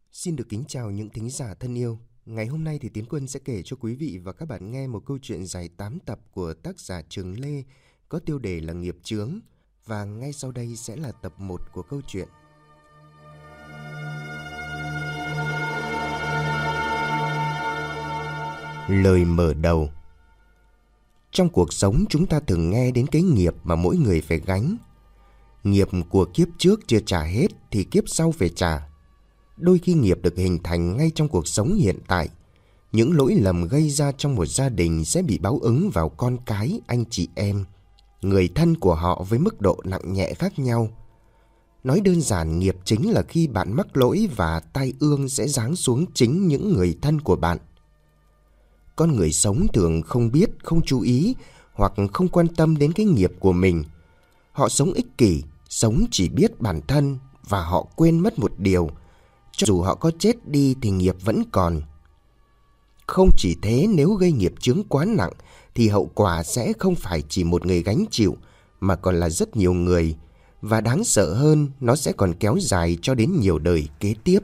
Xin được kính chào những thính giả thân yêu. Ngày hôm nay thì Tiến Quân sẽ kể cho quý vị và các bạn nghe một câu chuyện dài 8 tập của tác giả Trường Lê có tiêu đề là Nghiệp Chướng. Và ngay sau đây sẽ là tập 1 của câu chuyện. Lời mở đầu. Trong cuộc sống chúng ta thường nghe đến cái nghiệp mà mỗi người phải gánh. Nghiệp của kiếp trước chưa trả hết thì kiếp sau phải trả. Đôi khi nghiệp được hình thành ngay trong cuộc sống hiện tại. Những lỗi lầm gây ra trong một gia đình sẽ bị báo ứng vào con cái, anh chị em, người thân của họ với mức độ nặng nhẹ khác nhau. Nói đơn giản, nghiệp chính là khi bạn mắc lỗi và tai ương sẽ giáng xuống chính những người thân của bạn. Con người sống thường không biết, không chú ý hoặc không quan tâm đến cái nghiệp của mình. Họ sống ích kỷ, sống chỉ biết bản thân và họ quên mất một điều: cho dù họ có chết đi thì nghiệp vẫn còn. Không chỉ thế, nếu gây nghiệp chướng quá nặng thì hậu quả sẽ không phải chỉ một người gánh chịu mà còn là rất nhiều người. Và đáng sợ hơn, nó sẽ còn kéo dài cho đến nhiều đời kế tiếp.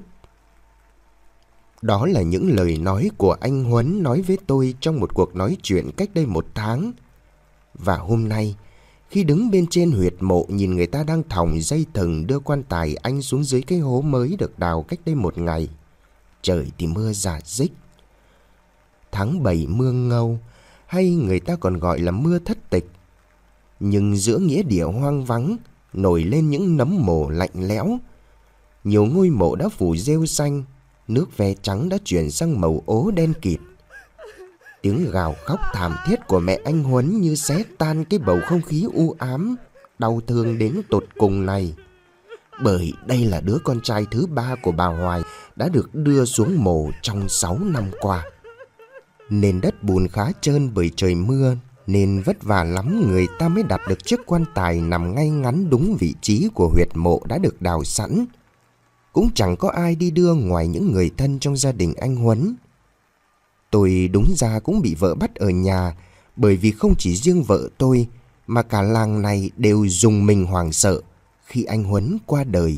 Đó là những lời nói của anh Huấn nói với tôi trong một cuộc nói chuyện cách đây 1 tháng. Và hôm nay, khi đứng bên trên huyệt mộ nhìn người ta đang thòng dây thừng đưa quan tài anh xuống dưới cái hố mới được đào cách đây 1 ngày, trời thì mưa rả rích. Tháng 7 mưa ngâu, hay người ta còn gọi là mưa thất tịch. Nhưng giữa nghĩa địa hoang vắng nổi lên những nấm mồ lạnh lẽo. Nhiều ngôi mộ đã phủ rêu xanh, nước ve trắng đã chuyển sang màu ố đen kịt. Tiếng gào khóc thảm thiết của mẹ anh Huấn như xé tan cái bầu không khí u ám, đau thương đến tột cùng này. Bởi đây là đứa con trai thứ 3 của bà Hoài đã được đưa xuống mồ trong 6 năm qua. Nền đất bùn khá trơn bởi trời mưa, nên vất vả lắm người ta mới đặt được chiếc quan tài nằm ngay ngắn đúng vị trí của huyệt mộ đã được đào sẵn. Cũng chẳng có ai đi đưa ngoài những người thân trong gia đình anh Huấn. Tôi đúng ra cũng bị vợ bắt ở nhà, bởi vì không chỉ riêng vợ tôi mà cả làng này đều rùng mình hoảng sợ khi anh Huấn qua đời.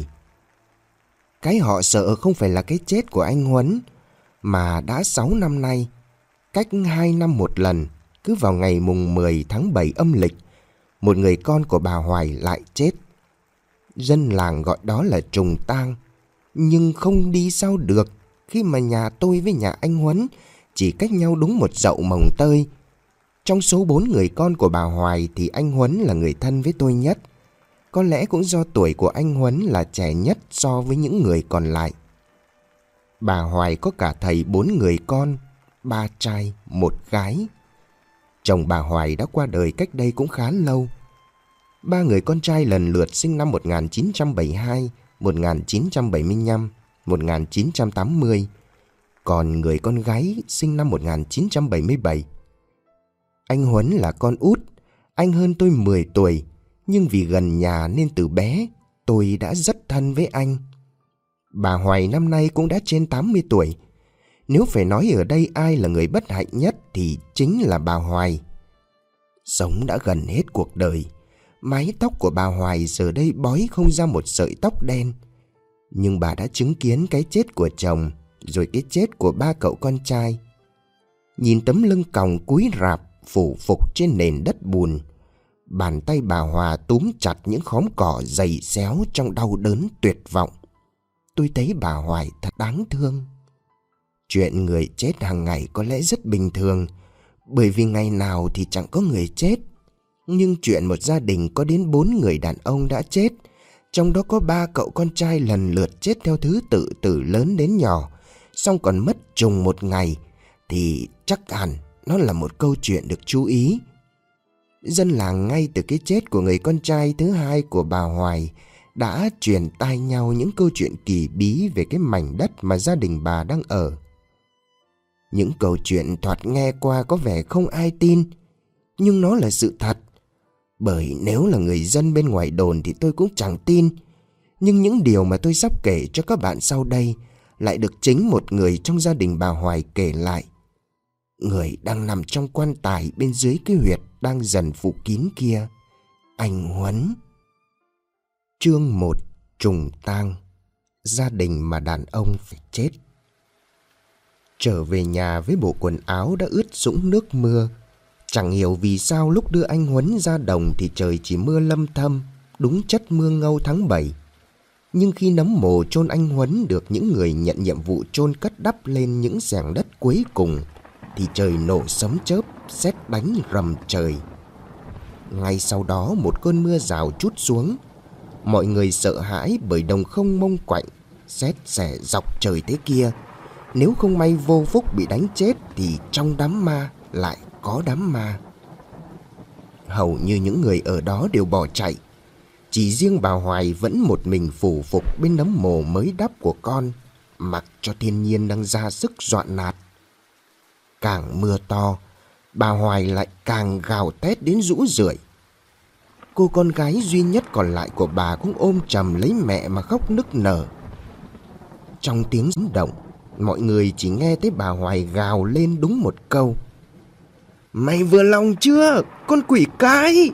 Cái họ sợ không phải là cái chết của anh Huấn, mà đã 6 năm nay, cách 2 năm một lần, cứ vào ngày mùng 10 tháng 7 âm lịch, một người con của bà Hoài lại chết. Dân làng gọi đó là trùng tang, nhưng không đi sao được khi mà nhà tôi với nhà anh Huấn chỉ cách nhau đúng một dậu mồng tơi. Trong số 4 người con của bà Hoài thì anh Huấn là người thân với tôi nhất. Có lẽ cũng do tuổi của anh Huấn là trẻ nhất so với những người còn lại. Bà Hoài có cả thầy 4 người con, 3 trai, 1 gái. Chồng bà Hoài đã qua đời cách đây cũng khá lâu. 3 người con trai lần lượt sinh năm 1972, 1975, 1980. Còn người con gái sinh năm 1977. Anh Huấn là con út, anh hơn tôi 10 tuổi, nhưng vì gần nhà nên từ bé tôi đã rất thân với anh. Bà Hoài năm nay cũng đã trên 80 tuổi. Nếu phải nói ở đây ai là người bất hạnh nhất thì chính là bà Hoài. Sống đã gần hết cuộc đời, mái tóc của bà Hoài giờ đây bói không ra một sợi tóc đen. Nhưng bà đã chứng kiến cái chết của chồng, rồi cái chết của 3 cậu con trai. Nhìn tấm lưng còng cúi rạp phủ phục trên nền đất bùn, bàn tay bà Hòa túm chặt những khóm cỏ dày xéo trong đau đớn tuyệt vọng. Tôi thấy bà Hoài thật đáng thương. Chuyện người chết hàng ngày có lẽ rất bình thường, bởi vì ngày nào thì chẳng có người chết. Nhưng chuyện một gia đình có đến 4 người đàn ông đã chết, trong đó có 3 cậu con trai lần lượt chết theo thứ tự từ lớn đến nhỏ, xong còn mất trùng một ngày, thì chắc hẳn nó là một câu chuyện được chú ý. Dân làng ngay từ cái chết của người con trai thứ 2 của bà Hoài đã truyền tai nhau những câu chuyện kỳ bí về cái mảnh đất mà gia đình bà đang ở. Những câu chuyện thoạt nghe qua có vẻ không ai tin, nhưng nó là sự thật. Bởi nếu là người dân bên ngoài đồn thì tôi cũng chẳng tin. Nhưng những điều mà tôi sắp kể cho các bạn sau đây lại được chính một người trong gia đình bà Hoài kể lại. Người đang nằm trong quan tài bên dưới cái huyệt đang dần phủ kín kia, anh Huấn. Chương 1: Trùng tang. gia đình mà đàn ông phải chết. Trở về nhà với bộ quần áo đã ướt sũng nước mưa. Chẳng hiểu vì sao lúc đưa anh Huấn ra đồng thì trời chỉ mưa lâm thâm, đúng chất mưa ngâu tháng 7. Nhưng khi nấm mồ chôn anh Huấn được những người nhận nhiệm vụ chôn cất đắp lên những xẻng đất cuối cùng thì trời nổ sấm chớp, sét đánh rầm trời. Ngay sau đó một cơn mưa rào trút xuống. Mọi người sợ hãi bởi đồng không mông quạnh, sét sẻ dọc trời thế kia. Nếu không may vô phúc bị đánh chết thì trong đám ma lại có đám ma. Hầu như những người ở đó đều bỏ chạy. Chỉ riêng bà Hoài vẫn một mình phủ phục bên nấm mồ mới đắp của con, mặc cho thiên nhiên đang ra sức dọa nạt. Càng mưa to, bà Hoài lại càng gào thét đến rũ rượi. Cô con gái duy nhất còn lại của bà cũng ôm chầm lấy mẹ mà khóc nức nở. Trong tiếng động, mọi người chỉ nghe thấy bà Hoài gào lên đúng một câu: "Mày vừa lòng chưa, con quỷ cái!"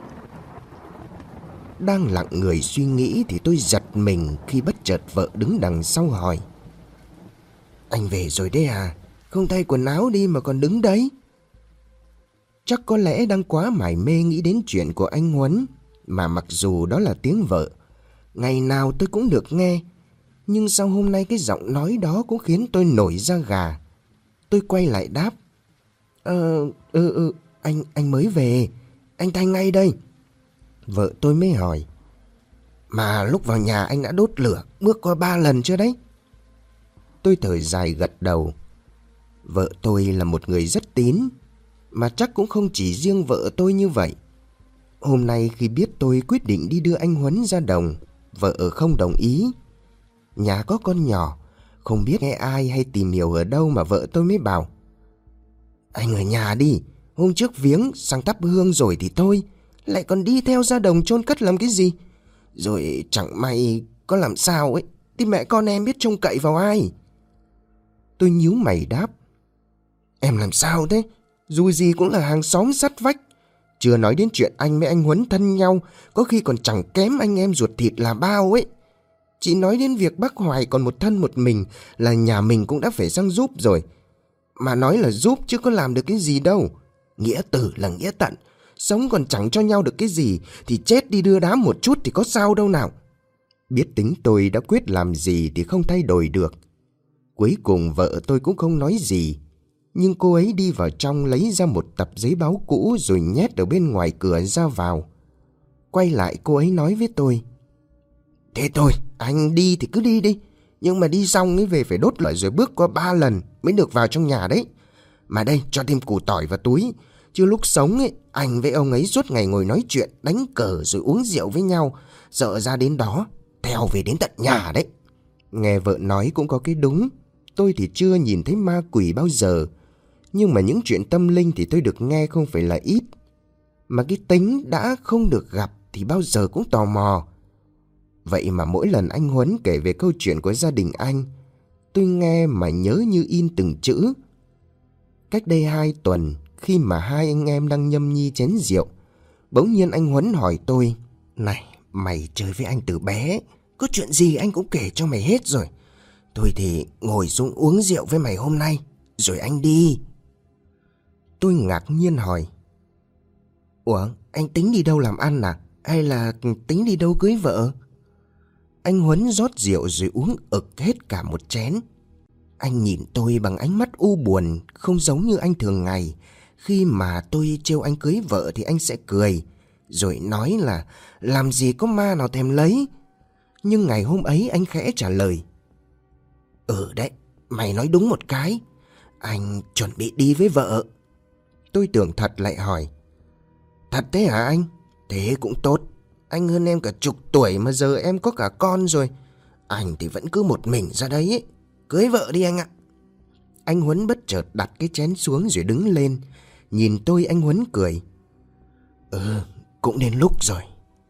Đang lặng người suy nghĩ thì tôi giật mình khi bất chợt vợ đứng đằng sau hỏi: "Anh về rồi đấy à? Không thay quần áo đi mà còn đứng đấy?" Chắc có lẽ đang quá mải mê nghĩ đến chuyện của anh Huấn, mà mặc dù đó là tiếng vợ, ngày nào tôi cũng được nghe, nhưng sao hôm nay cái giọng nói đó cũng khiến tôi nổi da gà. Tôi quay lại đáp: Anh mới về, anh thay ngay đây." Vợ tôi mới hỏi: "Mà lúc vào nhà anh đã đốt lửa bước qua 3 lần chưa đấy?" Tôi thở dài gật đầu. Vợ tôi là một người rất tín, mà chắc cũng không chỉ riêng vợ tôi như vậy. Hôm nay khi biết tôi quyết định đi đưa anh Huấn ra đồng, vợ không đồng ý. Nhà có con nhỏ, không biết nghe ai hay tìm hiểu ở đâu mà vợ tôi mới bảo: "Anh ở nhà đi, hôm trước viếng sang thắp hương rồi thì thôi, lại còn đi theo ra đồng chôn cất làm cái gì? Rồi chẳng may có làm sao ấy thì mẹ con em biết trông cậy vào ai?" Tôi nhíu mày đáp: "Em làm sao thế? Dù gì cũng là hàng xóm sát vách. Chưa nói đến chuyện anh với anh Huấn thân nhau, có khi còn chẳng kém anh em ruột thịt là bao ấy. Chỉ nói đến việc bác Hoài còn một thân một mình là nhà mình cũng đã phải sang giúp rồi. Mà nói là giúp chứ có làm được cái gì đâu. Nghĩa tử là nghĩa tận, sống còn chẳng cho nhau được cái gì thì chết đi đưa đám một chút thì có sao đâu nào." Biết tính tôi đã quyết làm gì thì không thay đổi được. Cuối cùng vợ tôi cũng không nói gì, nhưng cô ấy đi vào trong lấy ra một tập giấy báo cũ rồi nhét ở bên ngoài cửa ra vào. Quay lại cô ấy nói với tôi: "Thế thôi, anh đi thì cứ đi đi, nhưng mà đi xong ấy về phải đốt lửa rồi bước qua 3 lần mới được vào trong nhà đấy. Mà đây, cho thêm củ tỏi vào túi, chứ lúc sống ấy anh với ông ấy suốt ngày ngồi nói chuyện, đánh cờ rồi uống rượu với nhau, sợ ra đến đó theo về đến tận nhà đấy." Nghe vợ nói cũng có cái đúng. Tôi thì chưa nhìn thấy ma quỷ bao giờ, nhưng mà những chuyện tâm linh thì tôi được nghe không phải là ít. Mà cái tính đã không được gặp thì bao giờ cũng tò mò. Vậy mà mỗi lần anh Huấn kể về câu chuyện của gia đình anh, tôi nghe mà nhớ như in từng chữ. Cách đây 2 tuần, khi mà hai anh em đang nhâm nhi chén rượu, bỗng nhiên anh Huấn hỏi tôi: "Này, mày chơi với anh từ bé, có chuyện gì anh cũng kể cho mày hết rồi. Thôi thì ngồi xuống uống rượu với mày hôm nay, rồi anh đi." Tôi ngạc nhiên hỏi: "Ủa, anh tính đi đâu làm ăn à? Hay là tính đi đâu cưới vợ?" Anh Huấn rót rượu rồi uống ực hết cả một chén. Anh nhìn tôi bằng ánh mắt u buồn, không giống như anh thường ngày. Khi mà tôi trêu anh cưới vợ thì anh sẽ cười, rồi nói là làm gì có ma nào thèm lấy. Nhưng ngày hôm ấy anh khẽ trả lời: "Ừ đấy, mày nói đúng một cái. Anh chuẩn bị đi với vợ." Tôi tưởng thật lại hỏi: "Thật thế hả anh? Thế cũng tốt. Anh hơn em cả chục tuổi mà giờ em có cả con rồi. Anh thì vẫn cứ một mình ra đấy ấy. Cưới vợ đi anh ạ." Anh Huấn bất chợt đặt cái chén xuống rồi đứng lên. Nhìn tôi anh Huấn cười: Cũng đến lúc rồi."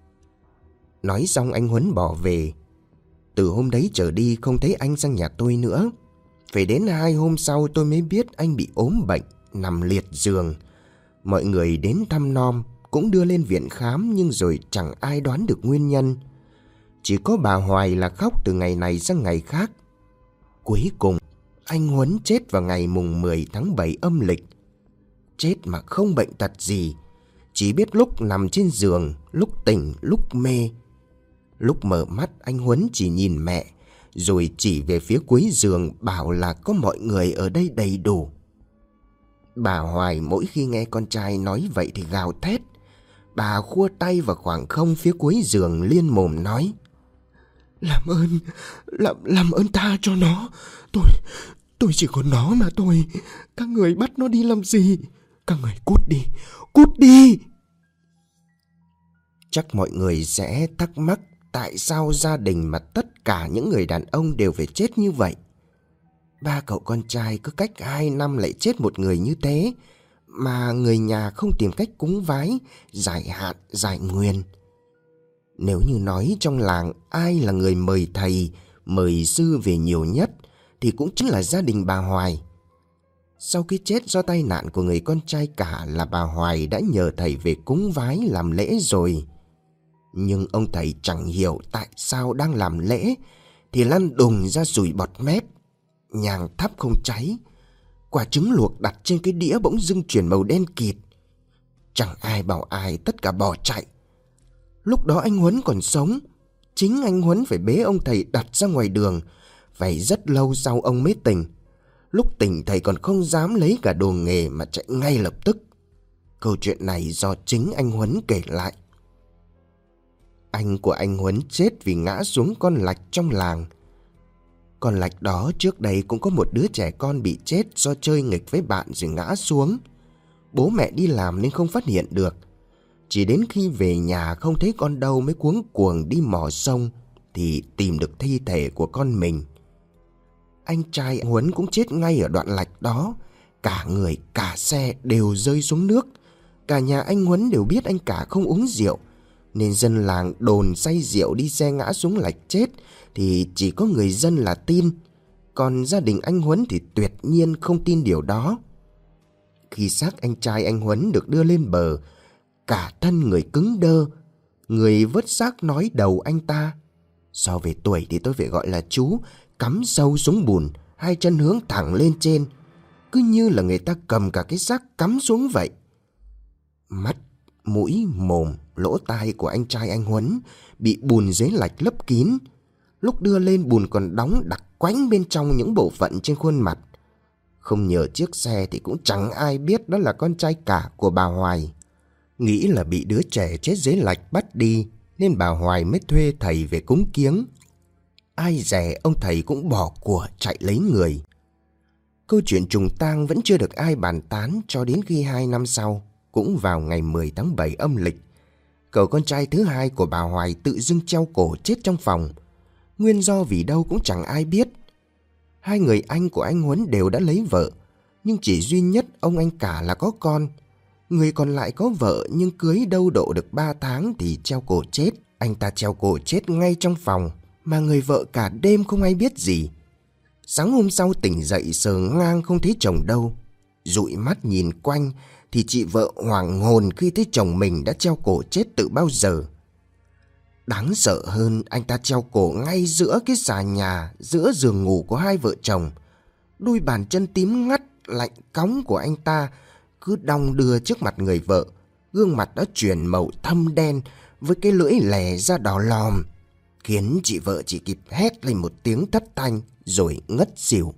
Nói xong anh Huấn bỏ về. Từ hôm đấy trở đi không thấy anh sang nhà tôi nữa. Phải đến 2 hôm sau tôi mới biết anh bị ốm bệnh, nằm liệt giường. Mọi người đến thăm nom, cũng đưa lên viện khám, nhưng rồi chẳng ai đoán được nguyên nhân. Chỉ có bà Hoài là khóc từ ngày này sang ngày khác. Cuối cùng, anh Huấn chết vào ngày mùng 10 tháng 7 âm lịch. Chết mà không bệnh tật gì, chỉ biết lúc nằm trên giường, lúc tỉnh, lúc mê. Lúc mở mắt anh Huấn chỉ nhìn mẹ, rồi chỉ về phía cuối giường bảo là có mọi người ở đây đầy đủ. Bà Hoài mỗi khi nghe con trai nói vậy thì gào thét. Bà khua tay vào khoảng không phía cuối giường liên mồm nói: Làm ơn tha cho nó. Tôi chỉ có nó mà thôi. Các người bắt nó đi làm gì? Các người cút đi. Chắc mọi người sẽ thắc mắc tại sao gia đình mà tất cả những người đàn ông đều phải chết như vậy. Ba cậu con trai cứ cách 2 năm lại chết một người như thế, mà người nhà không tìm cách cúng vái, giải hạn, giải nguyền. Nếu như nói trong làng ai là người mời thầy, mời sư về nhiều nhất thì cũng chính là gia đình bà Hoài. Sau cái chết do tai nạn của người con trai cả là bà Hoài đã nhờ thầy về cúng vái làm lễ rồi. Nhưng ông thầy chẳng hiểu tại sao đang làm lễ thì lăn đùng ra sủi bọt mép, nhang thắp không cháy, quả trứng luộc đặt trên cái đĩa bỗng dưng chuyển màu đen kịt. Chẳng ai bảo ai, tất cả bỏ chạy. Lúc đó anh Huấn còn sống, chính anh Huấn phải bế ông thầy đặt ra ngoài đường. Phải rất lâu sau ông mới tỉnh. Lúc tỉnh thầy còn không dám lấy cả đồ nghề mà chạy ngay lập tức. Câu chuyện này do chính anh Huấn kể lại. Anh của anh Huấn chết vì ngã xuống con lạch trong làng. Con lạch đó trước đây cũng có một đứa trẻ con bị chết do chơi nghịch với bạn rồi ngã xuống. Bố mẹ đi làm nên không phát hiện được. Chỉ đến khi về nhà không thấy con đâu mới cuống cuồng đi mò sông thì tìm được thi thể của con mình. Anh trai Huấn cũng chết ngay ở đoạn lạch đó. Cả người cả xe đều rơi xuống nước. Cả nhà anh Huấn đều biết anh cả không uống rượu, nên dân làng đồn say rượu đi xe ngã xuống lạch chết thì chỉ có người dân là tin. Còn gia đình anh Huấn thì tuyệt nhiên không tin điều đó. Khi xác anh trai anh Huấn được đưa lên bờ, cả thân người cứng đơ. Người vớt xác nói đầu anh ta: "So về tuổi thì tôi phải gọi là chú, cắm sâu xuống bùn, 2 chân hướng thẳng lên trên, cứ như là người ta cầm cả cái xác cắm xuống vậy." Mắt, mũi, mồm, lỗ tai của anh trai anh Huấn bị bùn dưới lạch lấp kín. Lúc đưa lên bùn còn đóng đặc quánh bên trong những bộ phận trên khuôn mặt. Không nhờ chiếc xe thì cũng chẳng ai biết đó là con trai cả của bà Hoài. Nghĩ là bị đứa trẻ chết dưới lạch bắt đi nên bà Hoài mới thuê thầy về cúng kiếng. Ai dè ông thầy cũng bỏ của chạy lấy người. Câu chuyện trùng tang vẫn chưa được ai bàn tán cho đến khi 2 năm sau, cũng vào ngày 10 tháng 7 âm lịch, cậu con trai thứ hai của bà Hoài tự dưng treo cổ chết trong phòng. Nguyên do vì đâu cũng chẳng ai biết. 2 người anh của anh Huấn đều đã lấy vợ, nhưng chỉ duy nhất ông anh cả là có con. Người còn lại có vợ nhưng cưới đâu độ được 3 tháng thì treo cổ chết. Anh ta treo cổ chết ngay trong phòng, mà người vợ cả đêm không ai biết gì. Sáng hôm sau tỉnh dậy sờ ngang không thấy chồng đâu. Dụi mắt nhìn quanh thì chị vợ hoảng hồn khi thấy chồng mình đã treo cổ chết từ bao giờ. Đáng sợ hơn, anh ta treo cổ ngay giữa cái xà nhà, giữa giường ngủ của 2 vợ chồng. Đôi bàn chân tím ngắt, lạnh cóng của anh ta cứ đong đưa trước mặt người vợ. Gương mặt đã chuyển màu thâm đen với cái lưỡi lè ra đỏ lòm, khiến chị vợ chỉ kịp hét lên một tiếng thất thanh rồi ngất xỉu.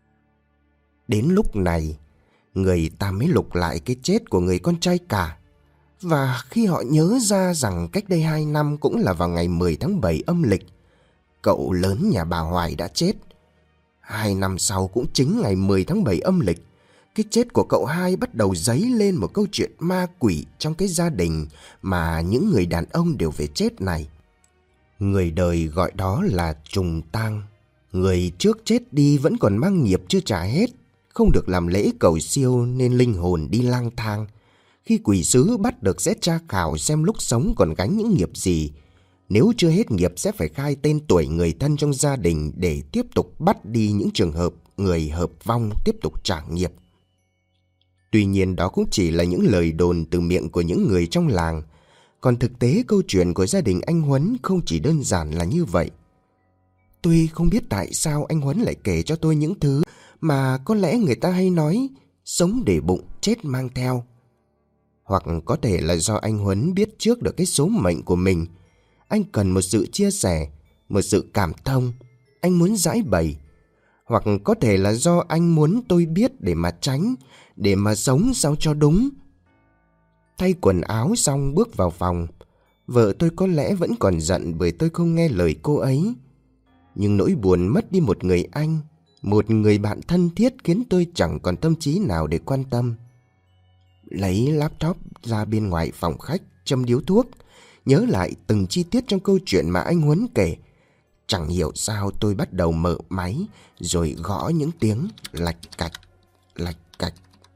Đến lúc này, người ta mới lục lại cái chết của người con trai cả. Và khi họ nhớ ra rằng cách đây 2 năm cũng là vào ngày 10 tháng 7 âm lịch, cậu lớn nhà bà Hoài đã chết. 2 năm sau cũng chính ngày 10 tháng 7 âm lịch, cái chết của cậu hai bắt đầu dấy lên một câu chuyện ma quỷ trong cái gia đình mà những người đàn ông đều phải chết này. Người đời gọi đó là trùng tang. Người trước chết đi vẫn còn mang nghiệp chưa trả hết, không được làm lễ cầu siêu nên linh hồn đi lang thang. Khi quỷ sứ bắt được sẽ tra khảo xem lúc sống còn gánh những nghiệp gì. Nếu chưa hết nghiệp sẽ phải khai tên tuổi người thân trong gia đình để tiếp tục bắt đi những trường hợp người hợp vong tiếp tục trả nghiệp. Tuy nhiên đó cũng chỉ là những lời đồn từ miệng của những người trong làng. Còn thực tế câu chuyện của gia đình anh Huấn không chỉ đơn giản là như vậy. Tôi không biết tại sao anh Huấn lại kể cho tôi những thứ mà có lẽ người ta hay nói sống để bụng, chết mang theo. Hoặc có thể là do anh Huấn biết trước được cái số mệnh của mình. Anh cần một sự chia sẻ, một sự cảm thông. Anh muốn giải bày. Hoặc có thể là do anh muốn tôi biết để mà tránh, để mà sống sao cho đúng. Thay quần áo xong bước vào phòng. Vợ tôi có lẽ vẫn còn giận bởi tôi không nghe lời cô ấy. Nhưng nỗi buồn mất đi một người anh, một người bạn thân thiết khiến tôi chẳng còn tâm trí nào để quan tâm. Lấy laptop ra bên ngoài phòng khách, châm điếu thuốc, nhớ lại từng chi tiết trong câu chuyện mà anh Huấn kể. Chẳng hiểu sao tôi bắt đầu mở máy, rồi gõ những tiếng lạch cạch, lạch cạch.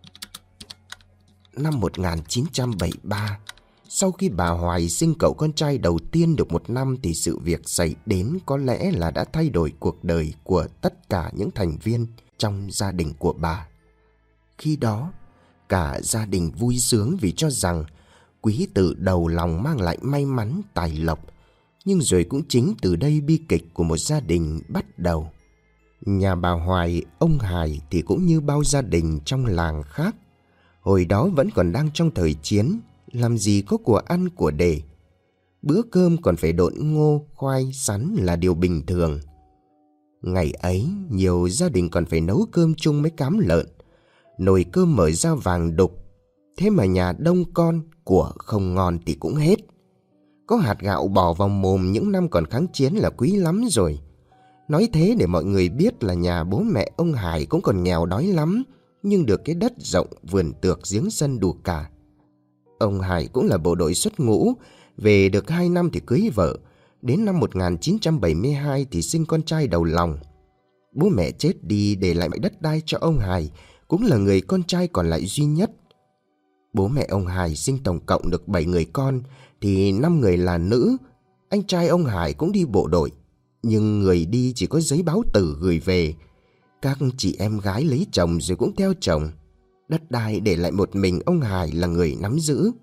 Năm 1973, sau khi bà Hoài sinh cậu con trai đầu tiên được 1 năm thì sự việc xảy đến có lẽ là đã thay đổi cuộc đời của tất cả những thành viên trong gia đình của bà. Khi đó, cả gia đình vui sướng vì cho rằng quý tử đầu lòng mang lại may mắn, tài lộc. Nhưng rồi cũng chính từ đây bi kịch của một gia đình bắt đầu. Nhà bà Hoài, ông Hải thì cũng như bao gia đình trong làng khác. Hồi đó vẫn còn đang trong thời chiến, làm gì có của ăn của để. Bữa cơm còn phải độn ngô, khoai, sắn là điều bình thường. Ngày ấy, nhiều gia đình còn phải nấu cơm chung với cám lợn. Nồi cơm mở ra vàng đục. Thế mà nhà đông con, của không ngon thì cũng hết. Có hạt gạo bỏ vào mồm những năm còn kháng chiến là quý lắm rồi. Nói thế để mọi người biết là nhà bố mẹ ông Hải cũng còn nghèo đói lắm, nhưng được cái đất rộng, vườn tược, giếng sân đủ cả. Ông Hải cũng là bộ đội xuất ngũ, về được 2 năm thì cưới vợ. Đến năm 1972 thì sinh con trai đầu lòng. Bố mẹ chết đi để lại đất đai cho ông Hải, cũng là người con trai còn lại duy nhất. Bố mẹ ông Hải sinh tổng cộng được 7 người con, thì 5 người là nữ. Anh trai ông Hải cũng đi bộ đội, nhưng người đi chỉ có giấy báo tử gửi về. Các chị em gái lấy chồng rồi cũng theo chồng. Đất đai để lại một mình ông Hải là người nắm giữ.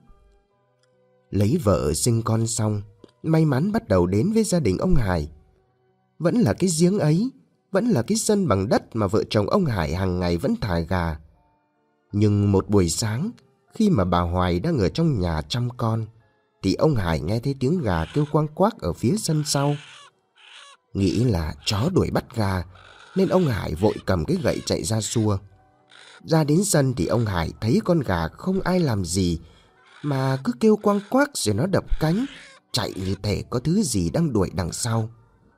Lấy vợ sinh con xong, may mắn bắt đầu đến với gia đình ông Hải. Vẫn là cái giếng ấy, vẫn là cái sân bằng đất mà vợ chồng ông Hải hàng ngày vẫn thả gà. Nhưng một buổi sáng, khi mà bà Hoài đang ở trong nhà chăm con, thì ông Hải nghe thấy tiếng gà kêu quang quác ở phía sân sau. Nghĩ là chó đuổi bắt gà, nên ông Hải vội cầm cái gậy chạy ra xua. Ra đến sân thì ông Hải thấy con gà không ai làm gì, mà cứ kêu quang quác rồi nó đập cánh, chạy như thể có thứ gì đang đuổi đằng sau.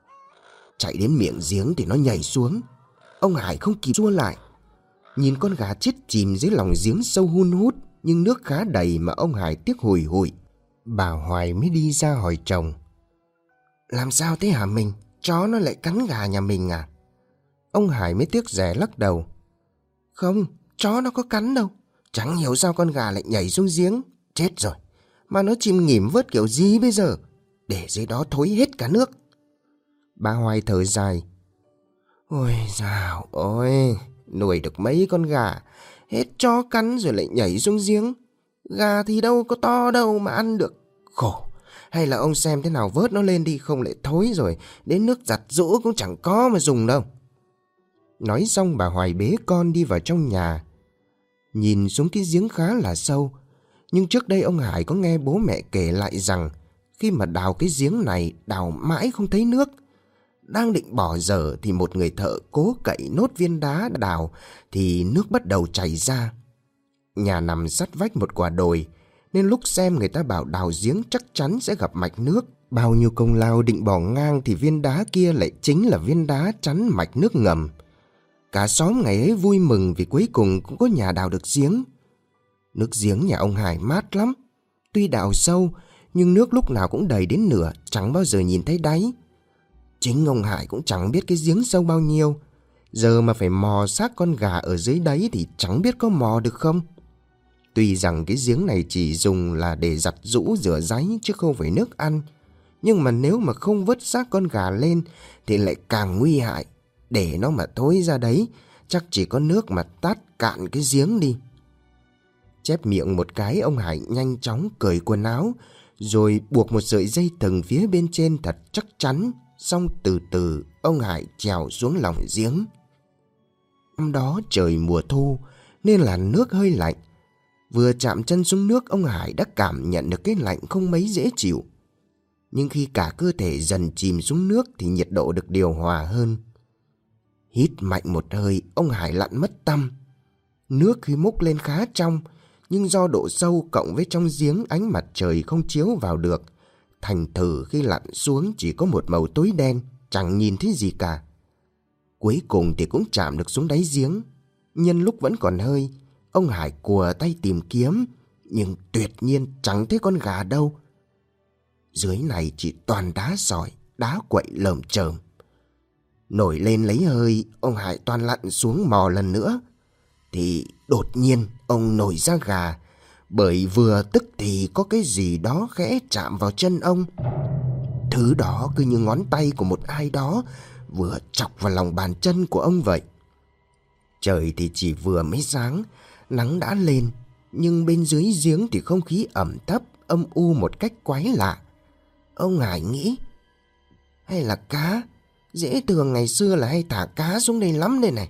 Chạy đến miệng giếng thì nó nhảy xuống. Ông Hải không kịp xua lại. Nhìn con gà chết chìm dưới lòng giếng sâu hun hút, nhưng nước khá đầy mà ông Hải tiếc hùi hụi. Bà Hoài mới đi ra hỏi chồng: "Làm sao thế hả mình? Chó nó lại cắn gà nhà mình à?" Ông Hải mới tiếc rẻ lắc đầu: "Không, chó nó có cắn đâu. Chẳng hiểu sao con gà lại nhảy xuống giếng. Chết rồi, mà nó chìm nghỉm vớt kiểu gì bây giờ? Để dưới đó thối hết cả nước." Bà Hoài thở dài: "Ôi dào ôi, nuôi được mấy con gà, hết chó cắn rồi lại nhảy xuống giếng. Gà thì đâu có to đâu mà ăn được. Khổ, hay là ông xem thế nào vớt nó lên đi, không lại thối rồi đến nước giặt giũ cũng chẳng có mà dùng đâu." Nói xong bà Hoài bế con đi vào trong nhà. Nhìn xuống cái giếng khá là sâu, nhưng trước đây ông Hải có nghe bố mẹ kể lại rằng khi mà đào cái giếng này đào mãi không thấy nước. Đang định bỏ dở thì một người thợ cố cậy nốt viên đá đào thì nước bắt đầu chảy ra. Nhà nằm sát vách một quả đồi, nên lúc xem người ta bảo đào giếng chắc chắn sẽ gặp mạch nước. Bao nhiêu công lao định bỏ ngang thì viên đá kia lại chính là viên đá chắn mạch nước ngầm. Cả xóm ngày ấy vui mừng vì cuối cùng cũng có nhà đào được giếng. Nước giếng nhà ông Hải mát lắm. Tuy đào sâu, nhưng nước lúc nào cũng đầy đến nửa, chẳng bao giờ nhìn thấy đáy. Chính ông Hải cũng chẳng biết cái giếng sâu bao nhiêu. Giờ mà phải mò xác con gà ở dưới đáy thì chẳng biết có mò được không. Tuy rằng cái giếng này chỉ dùng là để giặt giũ rửa ráy chứ không phải nước ăn, nhưng mà nếu mà không vớt xác con gà lên thì lại càng nguy hại. Để nó mà thối ra đấy, chắc chỉ có nước mà tát cạn cái giếng đi. Chép miệng một cái, ông Hải nhanh chóng cởi quần áo, rồi buộc một sợi dây thừng phía bên trên thật chắc chắn, xong từ từ ông Hải trèo xuống lòng giếng. Năm đó trời mùa thu nên là nước hơi lạnh. Vừa chạm chân xuống nước, ông Hải đã cảm nhận được cái lạnh không mấy dễ chịu. Nhưng khi cả cơ thể dần chìm xuống nước thì nhiệt độ được điều hòa hơn. Hít mạnh một hơi, ông Hải lặn mất tăm. Nước khi múc lên khá trong, nhưng do độ sâu cộng với trong giếng ánh mặt trời không chiếu vào được, thành thử khi lặn xuống chỉ có một màu tối đen, chẳng nhìn thấy gì cả. Cuối cùng thì cũng chạm được xuống đáy giếng. Nhân lúc vẫn còn hơi, ông Hải cùa tay tìm kiếm, nhưng tuyệt nhiên chẳng thấy con gà đâu. Dưới này chỉ toàn đá sỏi, đá quậy lởm chởm. Nổi lên lấy hơi, ông Hải toan lặn xuống mò lần nữa, thì đột nhiên ông nổi ra gà, bởi vừa tức thì có cái gì đó khẽ chạm vào chân ông. Thứ đó cứ như ngón tay của một ai đó vừa chọc vào lòng bàn chân của ông vậy. Trời thì chỉ vừa mới sáng, nắng đã lên, nhưng bên dưới giếng thì không khí ẩm thấp, âm u một cách quái lạ. Ông Hải nghĩ, hay là cá? Dễ thường ngày xưa là hay thả cá xuống đây lắm đây này.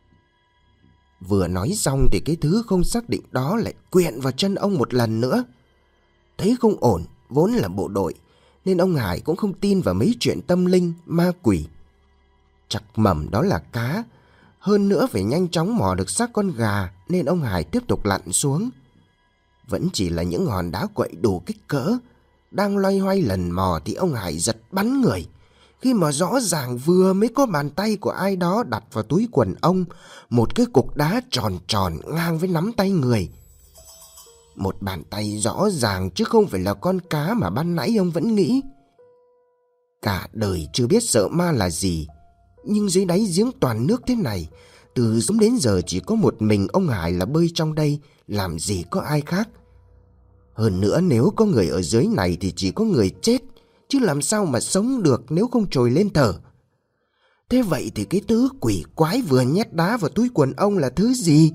Vừa nói xong thì cái thứ không xác định đó lại quyện vào chân ông một lần nữa. Thấy không ổn, vốn là bộ đội, nên ông Hải cũng không tin vào mấy chuyện tâm linh, ma quỷ. Chắc mẩm đó là cá. Hơn nữa phải nhanh chóng mò được xác con gà, nên ông Hải tiếp tục lặn xuống. Vẫn chỉ là những hòn đá quậy đủ kích cỡ. Đang loay hoay lần mò thì ông Hải giật bắn người, khi mà rõ ràng vừa mới có bàn tay của ai đó đặt vào túi quần ông một cái cục đá tròn tròn ngang với nắm tay người. Một bàn tay rõ ràng chứ không phải là con cá mà ban nãy ông vẫn nghĩ. Cả đời chưa biết sợ ma là gì, nhưng dưới đáy giếng toàn nước thế này, từ sớm đến giờ chỉ có một mình ông Hải là bơi trong đây, làm gì có ai khác. Hơn nữa nếu có người ở dưới này thì chỉ có người chết, chứ làm sao mà sống được nếu không trồi lên thở. Thế vậy thì cái thứ quỷ quái vừa nhét đá vào túi quần ông là thứ gì?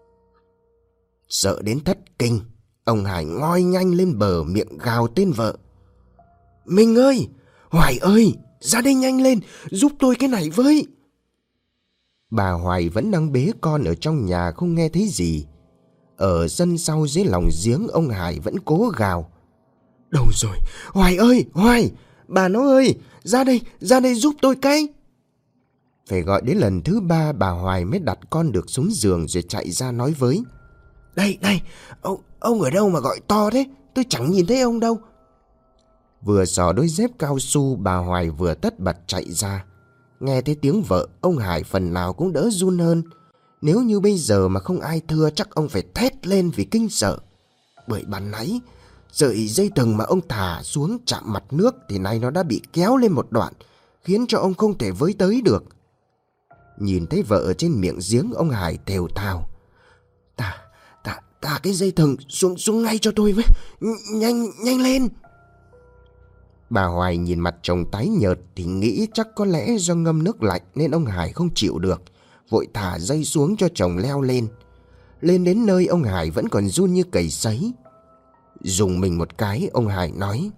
Sợ đến thất kinh, ông Hải ngoi nhanh lên bờ, miệng gào tên vợ. Mình ơi! Hoài ơi! Ra đây nhanh lên! Giúp tôi cái này với! Bà Hoài vẫn đang bế con ở trong nhà, không nghe thấy gì. Ở sân sau dưới lòng giếng, ông Hải vẫn cố gào. Đâu rồi? Hoài ơi! Hoài! Bà nó ơi! Ra đây giúp tôi cái! Phải gọi đến lần thứ 3 bà Hoài mới đặt con được xuống giường rồi chạy ra nói với. Đây! Ông ở đâu mà gọi to thế? Tôi chẳng nhìn thấy ông đâu. Vừa xỏ đôi dép cao su, bà Hoài vừa tất bật chạy ra. Nghe thấy tiếng vợ, ông Hải phần nào cũng đỡ run hơn. Nếu như bây giờ mà không ai thưa chắc ông phải thét lên vì kinh sợ. Bởi ban nãy sợi dây thừng mà ông thả xuống chạm mặt nước thì nay nó đã bị kéo lên một đoạn, khiến cho ông không thể với tới được. Nhìn thấy vợ ở trên miệng giếng, ông Hải thều thào. Thả cái dây thừng xuống ngay cho tôi với. Nhanh lên. Bà Hoài nhìn mặt chồng tái nhợt thì nghĩ chắc có lẽ do ngâm nước lạnh nên ông Hải không chịu được, vội thả dây xuống cho chồng leo lên. Lên đến nơi ông Hải vẫn còn run như cầy sấy. Dùng mình một cái, ông Hải nói.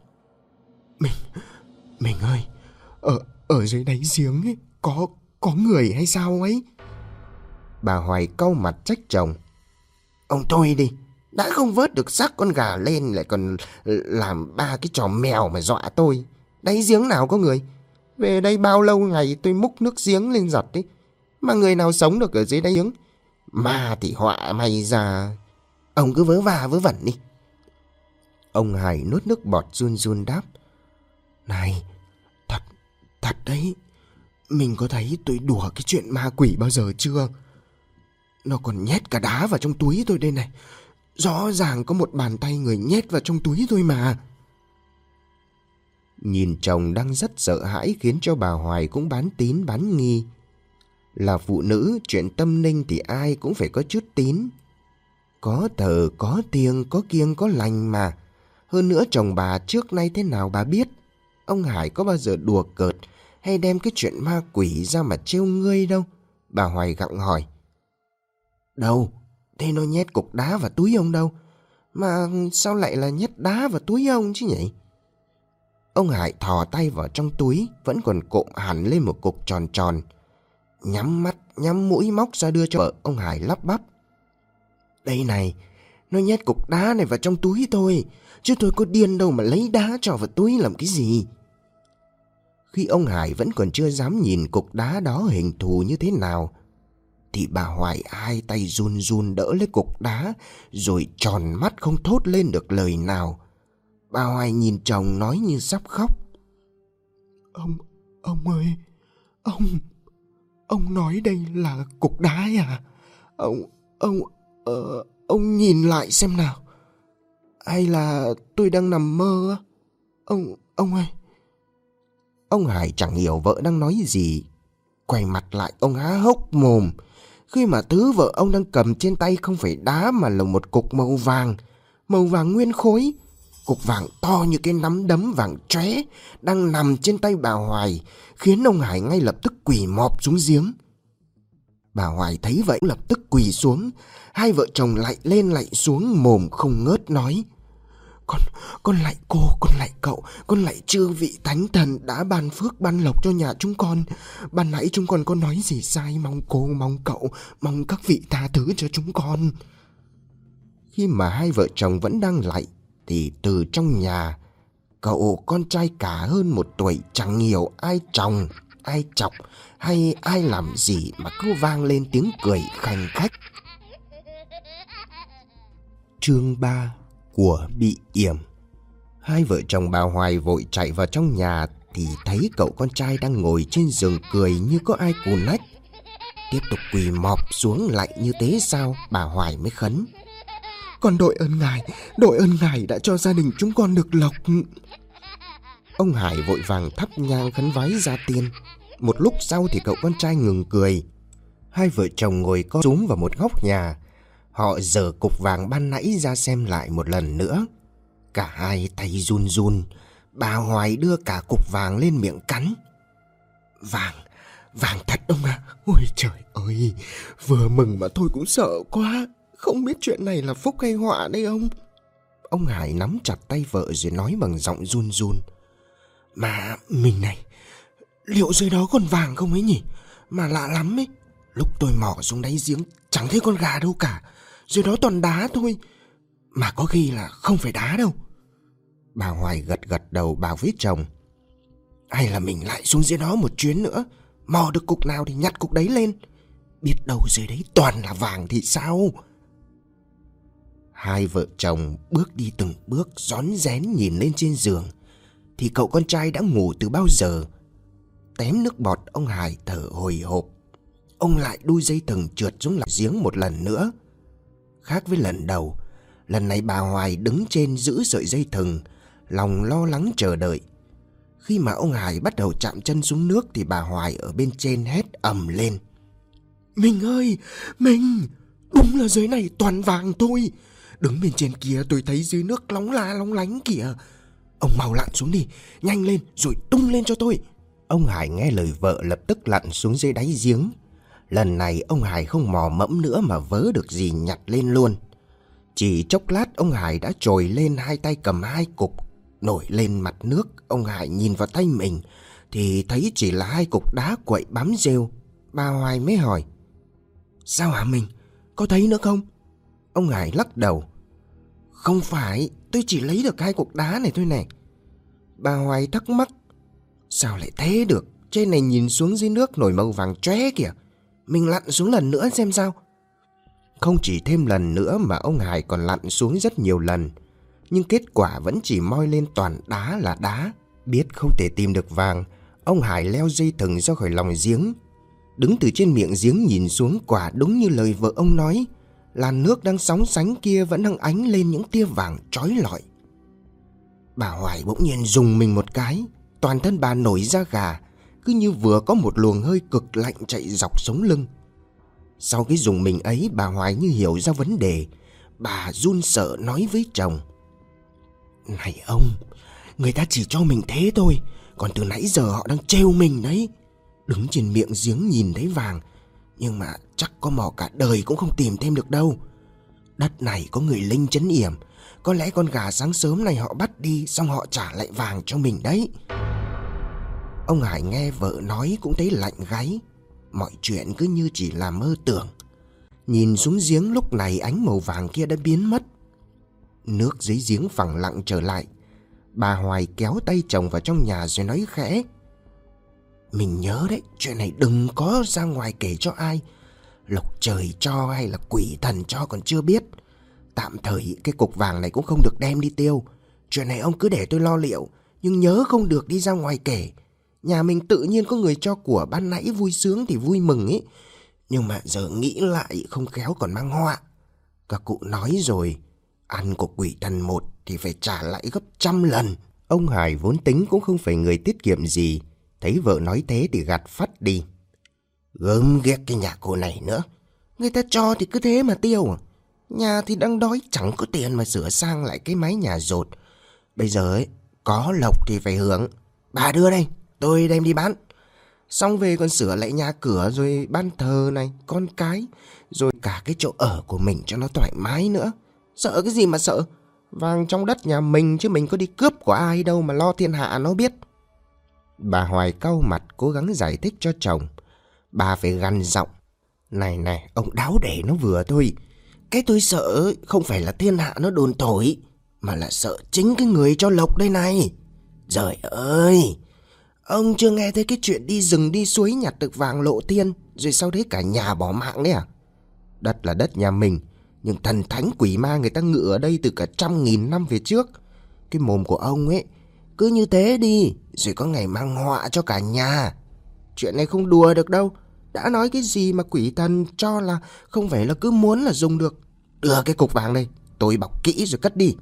Mình ơi, ở dưới đáy giếng ấy, có người hay sao ấy? Bà Hoài cau mặt trách chồng. Ông thôi đi, đã không vớt được xác con gà lên lại còn làm 3 cái trò mèo mà dọa tôi. Đáy giếng nào có người? Về đây bao lâu ngày tôi múc nước giếng lên giặt ấy, mà người nào sống được ở dưới đáy giếng? Mà thì họa may ra. Ông cứ vớ va vớ vẩn đi. Ông Hải nuốt nước bọt run run đáp. Này, thật đấy, mình có thấy tôi đùa cái chuyện ma quỷ bao giờ chưa? Nó còn nhét cả đá vào trong túi tôi đây này. Rõ ràng có một bàn tay người nhét vào trong túi tôi mà. Nhìn chồng đang rất sợ hãi khiến cho bà Hoài cũng bán tín bán nghi. Là phụ nữ, chuyện tâm linh thì ai cũng phải có chút tín. Có thờ, có thiêng, có kiêng, có lành mà. Hơn nữa chồng bà trước nay thế nào bà biết. Ông Hải có bao giờ đùa cợt hay đem cái chuyện ma quỷ ra mà trêu ngươi đâu. Bà Hoài gặng hỏi. Đâu? Thế nó nhét cục đá vào túi ông đâu? Mà sao lại là nhét đá vào túi ông chứ nhỉ? Ông Hải thò tay vào trong túi, vẫn còn cộm hẳn lên một cục tròn tròn. Nhắm mắt, nhắm mũi móc ra đưa cho vợ ông Hải lắp bắp. Đây này, nó nhét cục đá này vào trong túi tôi, chứ tôi có điên đâu mà lấy đá cho vào túi làm cái gì. Khi ông Hải vẫn còn chưa dám nhìn cục đá đó hình thù như thế nào, thì bà Hoài hai tay run run đỡ lấy cục đá, rồi tròn mắt không thốt lên được lời nào. Bà Hoài nhìn chồng nói như sắp khóc. Ông ơi, ông nói đây là cục đá à? Ông nhìn lại xem nào. Hay là tôi đang nằm mơ? Ông ơi. Ông Hải chẳng hiểu vợ đang nói gì. Quay mặt lại ông há hốc mồm khi mà thứ vợ ông đang cầm trên tay không phải đá mà là một cục màu vàng nguyên khối. Cục vàng to như cái nắm đấm vàng chóe đang nằm trên tay bà Hoài, khiến ông Hải ngay lập tức quỳ mọp xuống giếng. Bà Hoài thấy vậy lập tức quỳ xuống. Hai vợ chồng lạy lên lạy xuống, mồm không ngớt nói: Con lạy cô, con lạy cậu, con lạy chư vị thánh thần đã ban phước ban lộc cho nhà chúng con. Ban nãy chúng con có nói gì sai, mong cô, mong cậu, mong các vị tha thứ cho chúng con. Khi mà hai vợ chồng vẫn đang lạy, thì từ trong nhà, cậu con trai cả hơn 1 tuổi chẳng hiểu ai chồng, ai chọc hay ai làm gì mà cứ vang lên tiếng cười khanh khách. Chương 3: Của bị yểm. Hai vợ chồng bà Hoài vội chạy vào trong nhà thì thấy cậu con trai đang ngồi trên giường cười như có ai cù nách. Tiếp tục quỳ mọp xuống lạy như thế sao, bà Hoài mới khấn: Con đội ơn ngài đã cho gia đình chúng con được lộc. Ông Hải vội vàng thắp nhang khấn vái gia tiên. Một lúc sau thì cậu con trai ngừng cười. Hai vợ chồng ngồi co rúm vào một góc nhà. Họ giở cục vàng ban nãy ra xem lại một lần nữa. Cả hai tay run run. Bà Hoài đưa cả cục vàng lên miệng cắn. Vàng thật ông ạ. Ôi trời ơi, vừa mừng mà tôi cũng sợ quá. Không biết chuyện này là phúc hay họa đây ông. Ông Hải nắm chặt tay vợ rồi nói bằng giọng run run: Mà mình này, liệu dưới đó còn vàng không ấy nhỉ? Mà lạ lắm ấy, lúc tôi mò xuống đáy giếng chẳng thấy con gà đâu cả. Dưới đó toàn đá thôi, mà có khi là không phải đá đâu. Bà Hoài gật đầu bảo với chồng: Hay là mình lại xuống dưới đó một chuyến nữa, mò được cục nào thì nhặt cục đấy lên. Biết đâu dưới đấy toàn là vàng thì sao? Hai vợ chồng bước đi từng bước rón rén nhìn lên trên giường, thì cậu con trai đã ngủ từ bao giờ. Tém nước bọt, ông Hải thở hồi hộp. Ông lại đu dây thừng trượt xuống lòng giếng một lần nữa. Khác với lần đầu, lần này bà Hoài đứng trên giữ sợi dây thừng, lòng lo lắng chờ đợi. Khi mà ông Hải bắt đầu chạm chân xuống nước thì bà Hoài ở bên trên hét ầm lên: Mình ơi, mình! Đúng là dưới này toàn vàng thôi. Đứng bên trên kia tôi thấy dưới nước lóng la lóng lánh kìa. Ông mau lặn xuống đi, nhanh lên rồi tung lên cho tôi. Ông Hải nghe lời vợ lập tức lặn xuống dưới đáy giếng. Lần này ông Hải không mò mẫm nữa mà vớ được gì nhặt lên luôn. Chỉ chốc lát ông Hải đã trồi lên, hai tay cầm 2 cục. Nổi lên mặt nước, ông Hải nhìn vào tay mình thì thấy chỉ là 2 cục đá quậy bám rêu. Bà Hoài mới hỏi: Sao hả mình? Có thấy nữa không? Ông Hải lắc đầu: Không phải, tôi chỉ lấy được 2 cục đá này thôi này. Bà Hoài thắc mắc: Sao lại thế được? Trên này nhìn xuống dưới nước nổi màu vàng chóe kìa. Mình lặn xuống lần nữa xem sao. Không chỉ thêm lần nữa mà ông Hải còn lặn xuống rất nhiều lần. Nhưng kết quả vẫn chỉ moi lên toàn đá là đá. Biết không thể tìm được vàng, ông Hải leo dây thừng ra khỏi lòng giếng. Đứng từ trên miệng giếng nhìn xuống, quả đúng như lời vợ ông nói, làn nước đang sóng sánh kia vẫn đang ánh lên những tia vàng chói lọi. Bà Hoài bỗng nhiên rùng mình một cái, toàn thân bà nổi da gà, cứ như vừa có một luồng hơi cực lạnh chạy dọc sống lưng. Sau cái rùng mình ấy, bà Hoài như hiểu ra vấn đề. Bà run sợ nói với chồng: Này ông, người ta chỉ cho mình thế thôi, còn từ nãy giờ họ đang trêu mình đấy. Đứng trên miệng giếng nhìn thấy vàng, nhưng mà chắc có mò cả đời cũng không tìm thêm được đâu. Đất này có người linh trấn yểm. Có lẽ con gà sáng sớm này họ bắt đi, xong họ trả lại vàng cho mình đấy. Ông Hải nghe vợ nói cũng thấy lạnh gáy. Mọi chuyện cứ như chỉ là mơ tưởng. Nhìn xuống giếng, lúc này ánh màu vàng kia đã biến mất. Nước dưới giếng phẳng lặng trở lại. Bà Hoài kéo tay chồng vào trong nhà rồi nói khẽ: Mình nhớ đấy, chuyện này đừng có ra ngoài kể cho ai. Lộc trời cho hay là quỷ thần cho còn chưa biết. Tạm thời cái cục vàng này cũng không được đem đi tiêu. Chuyện này ông cứ để tôi lo liệu, nhưng nhớ không được đi ra ngoài kể. Nhà mình tự nhiên có người cho của, ban nãy vui sướng thì vui mừng ấy, nhưng mà giờ nghĩ lại không khéo còn mang họa. Các cụ nói rồi, ăn của quỷ thần một thì phải trả lại gấp 100 lần. Ông Hải vốn tính cũng không phải người tiết kiệm gì, thấy vợ nói thế thì gạt phắt đi: Gớm ghét cái nhà cô này nữa. Người ta cho thì cứ thế mà tiêu à? Nhà thì đang đói, chẳng có tiền mà sửa sang lại cái mái nhà dột. Bây giờ ấy, có lộc thì phải hưởng. Bà đưa đây, tôi đem đi bán. Xong về còn sửa lại nhà cửa, rồi ban thờ này, con cái, rồi cả cái chỗ ở của mình cho nó thoải mái nữa. Sợ cái gì mà sợ? Vàng trong đất nhà mình chứ mình có đi cướp của ai đâu mà lo thiên hạ nó biết. Bà Hoài cau mặt cố gắng giải thích cho chồng. Bà phải gằn giọng: Này, ông đáo để nó vừa thôi. Cái tôi sợ không phải là thiên hạ nó đồn thổi, mà là sợ chính cái người cho lộc đây này. Trời ơi, ông chưa nghe thấy cái chuyện đi rừng đi suối nhặt được vàng lộ thiên, rồi sau đấy cả nhà bỏ mạng đấy à? Đất là đất nhà mình, nhưng thần thánh quỷ ma người ta ngự ở đây từ cả 100.000 năm về trước. Cái mồm của ông ấy cứ như thế đi, rồi có ngày mang họa cho cả nhà. Chuyện này không đùa được đâu. Đã nói cái gì mà quỷ thần cho là không phải là cứ muốn là dùng được. Đưa cái cục vàng đây, tôi bọc kỹ rồi cất đi.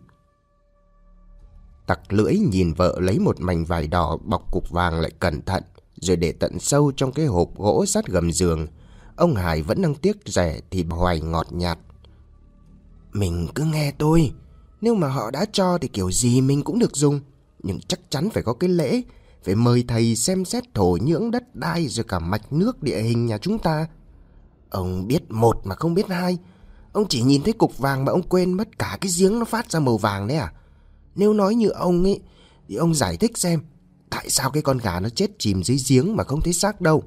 Tặc lưỡi nhìn vợ lấy một mảnh vải đỏ bọc cục vàng lại cẩn thận, rồi để tận sâu trong cái hộp gỗ sát gầm giường. Ông Hải vẫn đang tiếc rẻ thì bà Hoài ngọt nhạt: Mình cứ nghe tôi. Nếu mà họ đã cho thì kiểu gì mình cũng được dùng, nhưng chắc chắn phải có cái lễ. Phải mời thầy xem xét thổ nhưỡng đất đai, rồi cả mạch nước địa hình nhà chúng ta. Ông biết một mà không biết hai. Ông chỉ nhìn thấy cục vàng mà ông quên mất cả cái giếng nó phát ra màu vàng đấy à? Nếu nói như ông ấy thì ông giải thích xem tại sao cái con gà nó chết chìm dưới giếng mà không thấy xác đâu.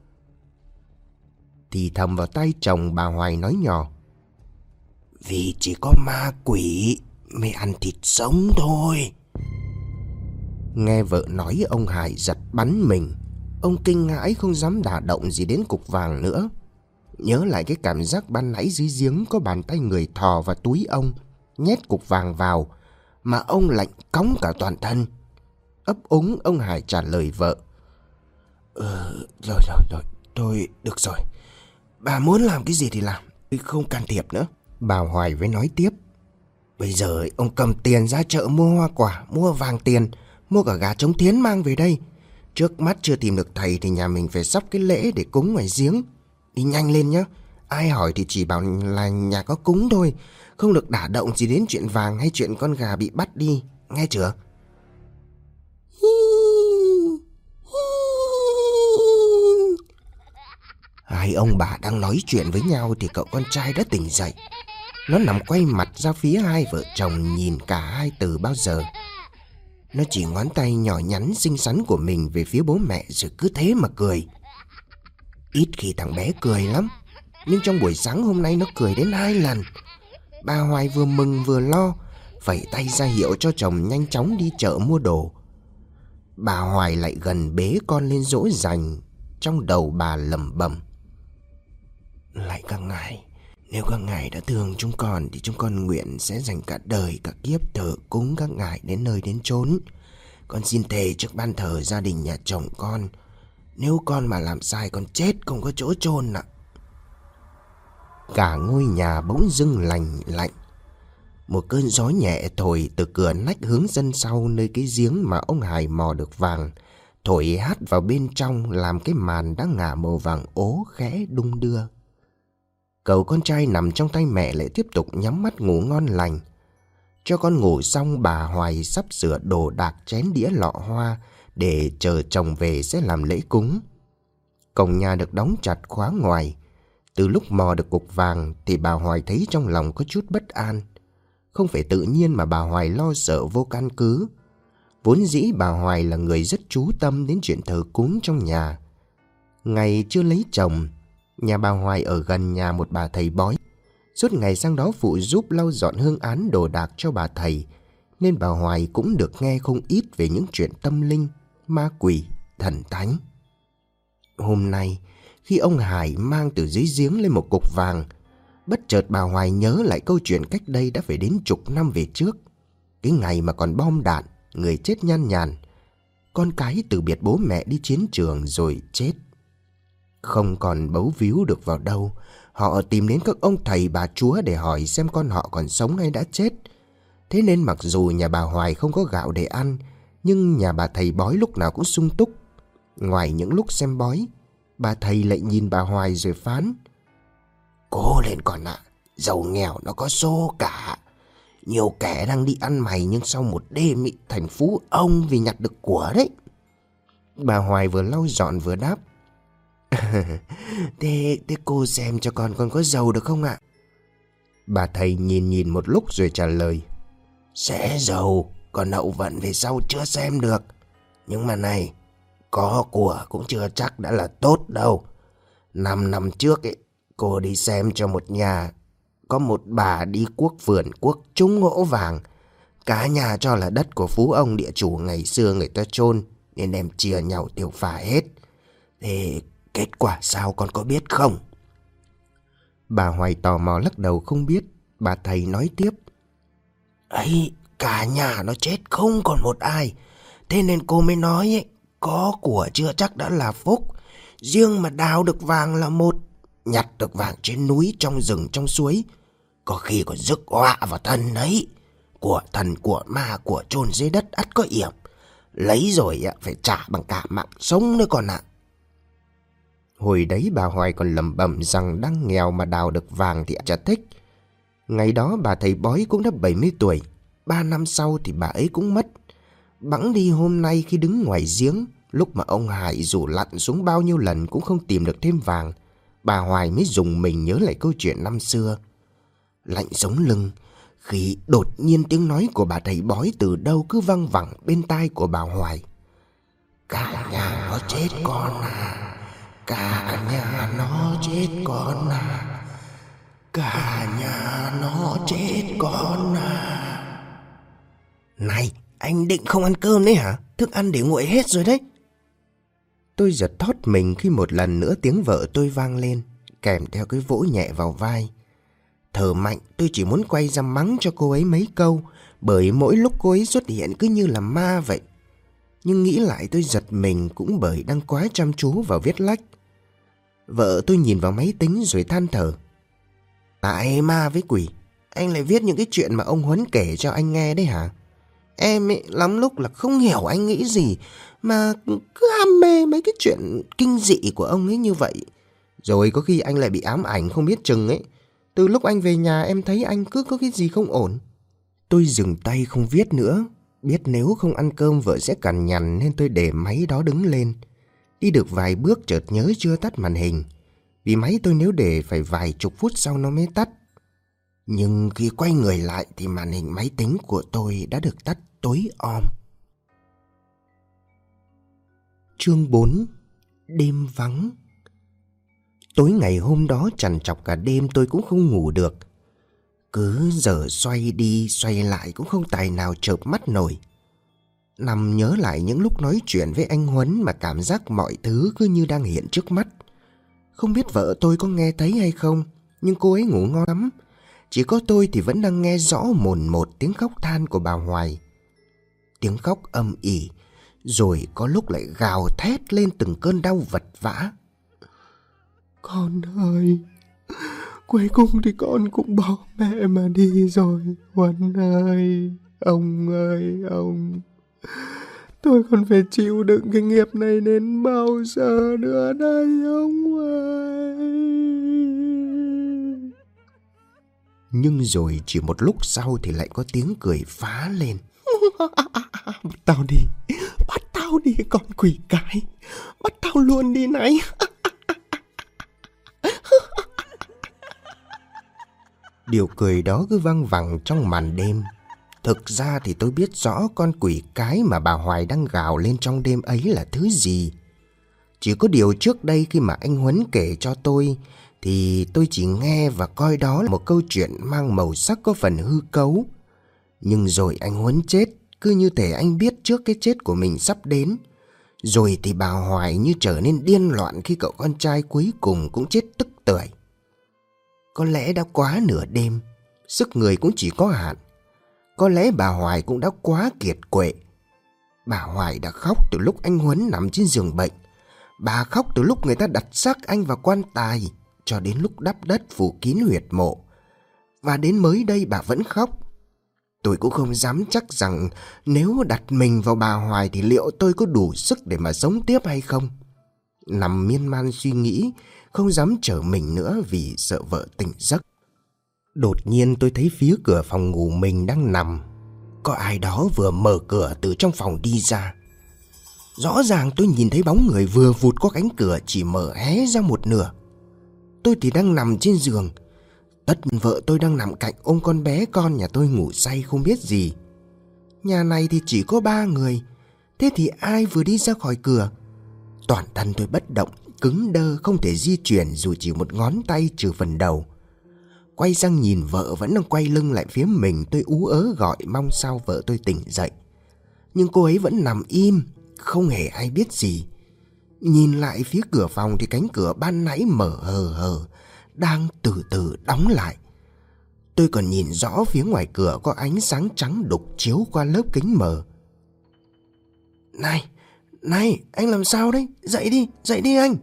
Thì thầm vào tay chồng, bà Hoài nói nhỏ: Vì chỉ có ma quỷ mới ăn thịt sống thôi. Nghe vợ nói, ông Hải giật bắn mình. Ông kinh hãi không dám đả động gì đến cục vàng nữa. Nhớ lại cái cảm giác ban nãy dưới giếng có bàn tay người thò vào túi ông, nhét cục vàng vào, mà ông lạnh cóng cả toàn thân. Ấp úng ông Hải trả lời vợ: Rồi, tôi được rồi. Bà muốn làm cái gì thì làm, tôi không can thiệp nữa. Bà Hoài mới nói tiếp: Bây giờ ông cầm tiền ra chợ mua hoa quả, mua vàng tiền, mua cả gà trống thiến mang về đây. Trước mắt chưa tìm được thầy thì nhà mình phải sắp cái lễ để cúng ngoài giếng. Đi nhanh lên nhé. Ai hỏi thì chỉ bảo là nhà có cúng thôi, không được đả động gì đến chuyện vàng hay chuyện con gà bị bắt đi, nghe chưa? Hai ông bà đang nói chuyện với nhau thì cậu con trai đã tỉnh dậy. Nó nằm quay mặt ra phía hai vợ chồng, nhìn cả hai từ bao giờ. Nó chỉ ngón tay nhỏ nhắn xinh xắn của mình về phía bố mẹ, rồi cứ thế mà cười. Ít khi thằng bé cười lắm, nhưng trong buổi sáng hôm nay nó cười đến 2 lần. Bà Hoài vừa mừng vừa lo, vẫy tay ra hiệu cho chồng nhanh chóng đi chợ mua đồ. Bà Hoài lại gần bế con lên dỗ dành. Trong đầu bà lẩm bẩm: Lạy các ngài, nếu các ngài đã thương chúng con thì chúng con nguyện sẽ dành cả đời cả kiếp thờ cúng các ngài đến nơi đến chốn. Con xin thề trước ban thờ gia đình nhà chồng con, nếu con mà làm sai con chết không có chỗ chôn ạ. Cả ngôi nhà bỗng dưng lành lạnh. Một cơn gió nhẹ thổi từ cửa nách hướng sân sau nơi cái giếng mà ông Hải mò được vàng, thổi hát vào bên trong, làm cái màn đã ngả màu vàng ố khẽ đung đưa. Cậu con trai nằm trong tay mẹ lại tiếp tục nhắm mắt ngủ ngon lành. Cho con ngủ xong, bà Hoài sắp sửa đồ đạc chén đĩa lọ hoa để chờ chồng về sẽ làm lễ cúng. Cổng nhà được đóng chặt khóa ngoài. Từ lúc mò được cục vàng thì bà Hoài thấy trong lòng có chút bất an. Không phải tự nhiên mà bà Hoài lo sợ vô căn cứ. Vốn dĩ bà Hoài là người rất chú tâm đến chuyện thờ cúng trong nhà. Ngày chưa lấy chồng, nhà bà Hoài ở gần nhà một bà thầy bói. Suốt ngày sang đó phụ giúp lau dọn hương án đồ đạc cho bà thầy, nên bà Hoài cũng được nghe không ít về những chuyện tâm linh, ma quỷ, thần thánh. Hôm nay, khi ông Hải mang từ dưới giếng lên một cục vàng, bất chợt bà Hoài nhớ lại câu chuyện cách đây đã phải đến chục năm về trước. Cái ngày mà còn bom đạn, người chết nhan nhản, con cái từ biệt bố mẹ đi chiến trường rồi chết. Không còn bấu víu được vào đâu, họ tìm đến các ông thầy bà chúa để hỏi xem con họ còn sống hay đã chết. Thế nên mặc dù nhà bà Hoài không có gạo để ăn, nhưng nhà bà thầy bói lúc nào cũng sung túc. Ngoài những lúc xem bói, bà thầy lại nhìn bà Hoài rồi phán: "Cố lên con ạ, giàu nghèo nó có số cả. Nhiều kẻ đang đi ăn mày nhưng sau một đêm ý, thành phú ông vì nhặt được của đấy." Bà Hoài vừa lau dọn vừa đáp: Thế cô xem cho con có giàu được không ạ? Bà thầy nhìn một lúc rồi trả lời: "Sẽ giàu, còn hậu vận về sau chưa xem được. Nhưng mà này, có của cũng chưa chắc đã là tốt đâu. 5 năm trước ấy, cô đi xem cho một nhà, có một bà đi cuốc vườn cuốc trúng hũ vàng. Cả nhà cho là đất của phú ông địa chủ ngày xưa người ta chôn, nên đem chia nhau tiêu pha hết. Thế kết quả sao con có biết không?" Bà Hoài tò mò lắc đầu không biết. Bà thầy nói tiếp: "Ấy, cả nhà nó chết không còn một ai. Thế nên cô mới nói ấy, có của chưa chắc đã là phúc. Riêng mà đào được vàng là một, nhặt được vàng trên núi, trong rừng, trong suối, có khi còn rước họa vào thân đấy. Của thần, của ma, của chôn dưới đất ắt có yểm. Lấy rồi phải trả bằng cả mạng sống nữa con ạ." Hồi đấy bà Hoài còn lẩm bẩm rằng đang nghèo mà đào được vàng thì chả thích. Ngày đó bà thầy bói cũng đã 70 tuổi. 3 năm sau thì bà ấy cũng mất. Bẵng đi hôm nay khi đứng ngoài giếng, lúc mà ông Hải rủ lặn xuống bao nhiêu lần cũng không tìm được thêm vàng, bà Hoài mới rùng mình nhớ lại câu chuyện năm xưa. Lạnh sống lưng khi đột nhiên tiếng nói của bà thầy bói từ đâu cứ văng vẳng bên tai của bà Hoài: "Cả nhà nó chết con à, cả nhà nó chết con à, cả nhà nó chết con à." "Này, anh định không ăn cơm đấy hả? Thức ăn để nguội hết rồi đấy." Tôi giật thót mình khi một lần nữa tiếng vợ tôi vang lên, kèm theo cái vỗ nhẹ vào vai. Thở mạnh, tôi chỉ muốn quay ra mắng cho cô ấy mấy câu, bởi mỗi lúc cô ấy xuất hiện cứ như là ma vậy. Nhưng nghĩ lại tôi giật mình cũng bởi đang quá chăm chú vào viết lách. Vợ tôi nhìn vào máy tính rồi than thở: "Tại ma với quỷ, anh lại viết những cái chuyện mà ông Huấn kể cho anh nghe đấy hả? Em ấy lắm lúc là không hiểu anh nghĩ gì mà cứ ham mê mấy cái chuyện kinh dị của ông ấy như vậy. Rồi có khi anh lại bị ám ảnh không biết chừng ấy. Từ lúc anh về nhà em thấy anh cứ có cái gì không ổn." Tôi dừng tay không viết nữa. Biết nếu không ăn cơm vợ sẽ cằn nhằn nên tôi để máy đó đứng lên. Đi được vài bước chợt nhớ chưa tắt màn hình, vì máy tôi nếu để phải vài chục phút sau nó mới tắt. Nhưng khi quay người lại thì màn hình máy tính của tôi đã được tắt tối om. Chương 4: Đêm vắng. Tối ngày hôm đó trằn trọc cả đêm tôi cũng không ngủ được. Cứ giờ xoay đi xoay lại cũng không tài nào chợp mắt nổi. Nằm nhớ lại những lúc nói chuyện với anh Huấn mà cảm giác mọi thứ cứ như đang hiện trước mắt. Không biết vợ tôi có nghe thấy hay không, nhưng cô ấy ngủ ngon lắm. Chỉ có tôi thì vẫn đang nghe rõ mồn một tiếng khóc than của bà Hoài. Tiếng khóc âm ỉ, rồi có lúc lại gào thét lên từng cơn đau vật vã. "Con ơi, cuối cùng thì con cũng bỏ mẹ mà đi rồi. Huấn ơi, ông ơi, ông. Tôi còn phải chịu đựng cái nghiệp này đến bao giờ nữa đây ông ơi." Nhưng rồi chỉ một lúc sau thì lại có tiếng cười phá lên. "Bắt tao đi con quỷ cái. Bắt tao luôn đi này." Điều cười đó cứ văng vẳng trong màn đêm. Thực ra thì tôi biết rõ con quỷ cái mà bà Hoài đang gào lên trong đêm ấy là thứ gì. Chỉ có điều trước đây khi mà anh Huấn kể cho tôi thì tôi chỉ nghe và coi đó là một câu chuyện mang màu sắc có phần hư cấu. Nhưng rồi anh Huấn chết, cứ như thể anh biết trước cái chết của mình sắp đến. Rồi thì bà Hoài như trở nên điên loạn khi cậu con trai cuối cùng cũng chết tức tưởi. Có lẽ đã quá nửa đêm, sức người cũng chỉ có hạn. Có lẽ bà Hoài cũng đã quá kiệt quệ. Bà Hoài đã khóc từ lúc anh Huấn nằm trên giường bệnh. Bà khóc từ lúc người ta đặt xác anh vào quan tài, cho đến lúc đắp đất phủ kín huyệt mộ. Và đến mới đây bà vẫn khóc. Tôi cũng không dám chắc rằng nếu đặt mình vào bà Hoài thì liệu tôi có đủ sức để mà sống tiếp hay không. Nằm miên man suy nghĩ, không dám trở mình nữa vì sợ vợ tỉnh giấc. Đột nhiên tôi thấy phía cửa phòng ngủ mình đang nằm, có ai đó vừa mở cửa từ trong phòng đi ra. Rõ ràng tôi nhìn thấy bóng người vừa vụt qua cánh cửa chỉ mở hé ra một nửa. Tôi thì đang nằm trên giường. Tất vợ tôi đang nằm cạnh ôm con bé con nhà tôi ngủ say không biết gì. Nhà này thì chỉ có 3 người. Thế thì ai vừa đi ra khỏi cửa? Toàn thân tôi bất động, cứng đơ, không thể di chuyển dù chỉ một ngón tay trừ phần đầu. Quay sang nhìn vợ vẫn đang quay lưng lại phía mình, tôi ú ớ gọi mong sao vợ tôi tỉnh dậy. Nhưng cô ấy vẫn nằm im, không hề hay biết gì. Nhìn lại phía cửa phòng thì cánh cửa ban nãy mở hờ hờ, đang từ từ đóng lại. Tôi còn nhìn rõ phía ngoài cửa có ánh sáng trắng đục chiếu qua lớp kính mờ. Này, anh làm sao đấy? Dậy đi anh.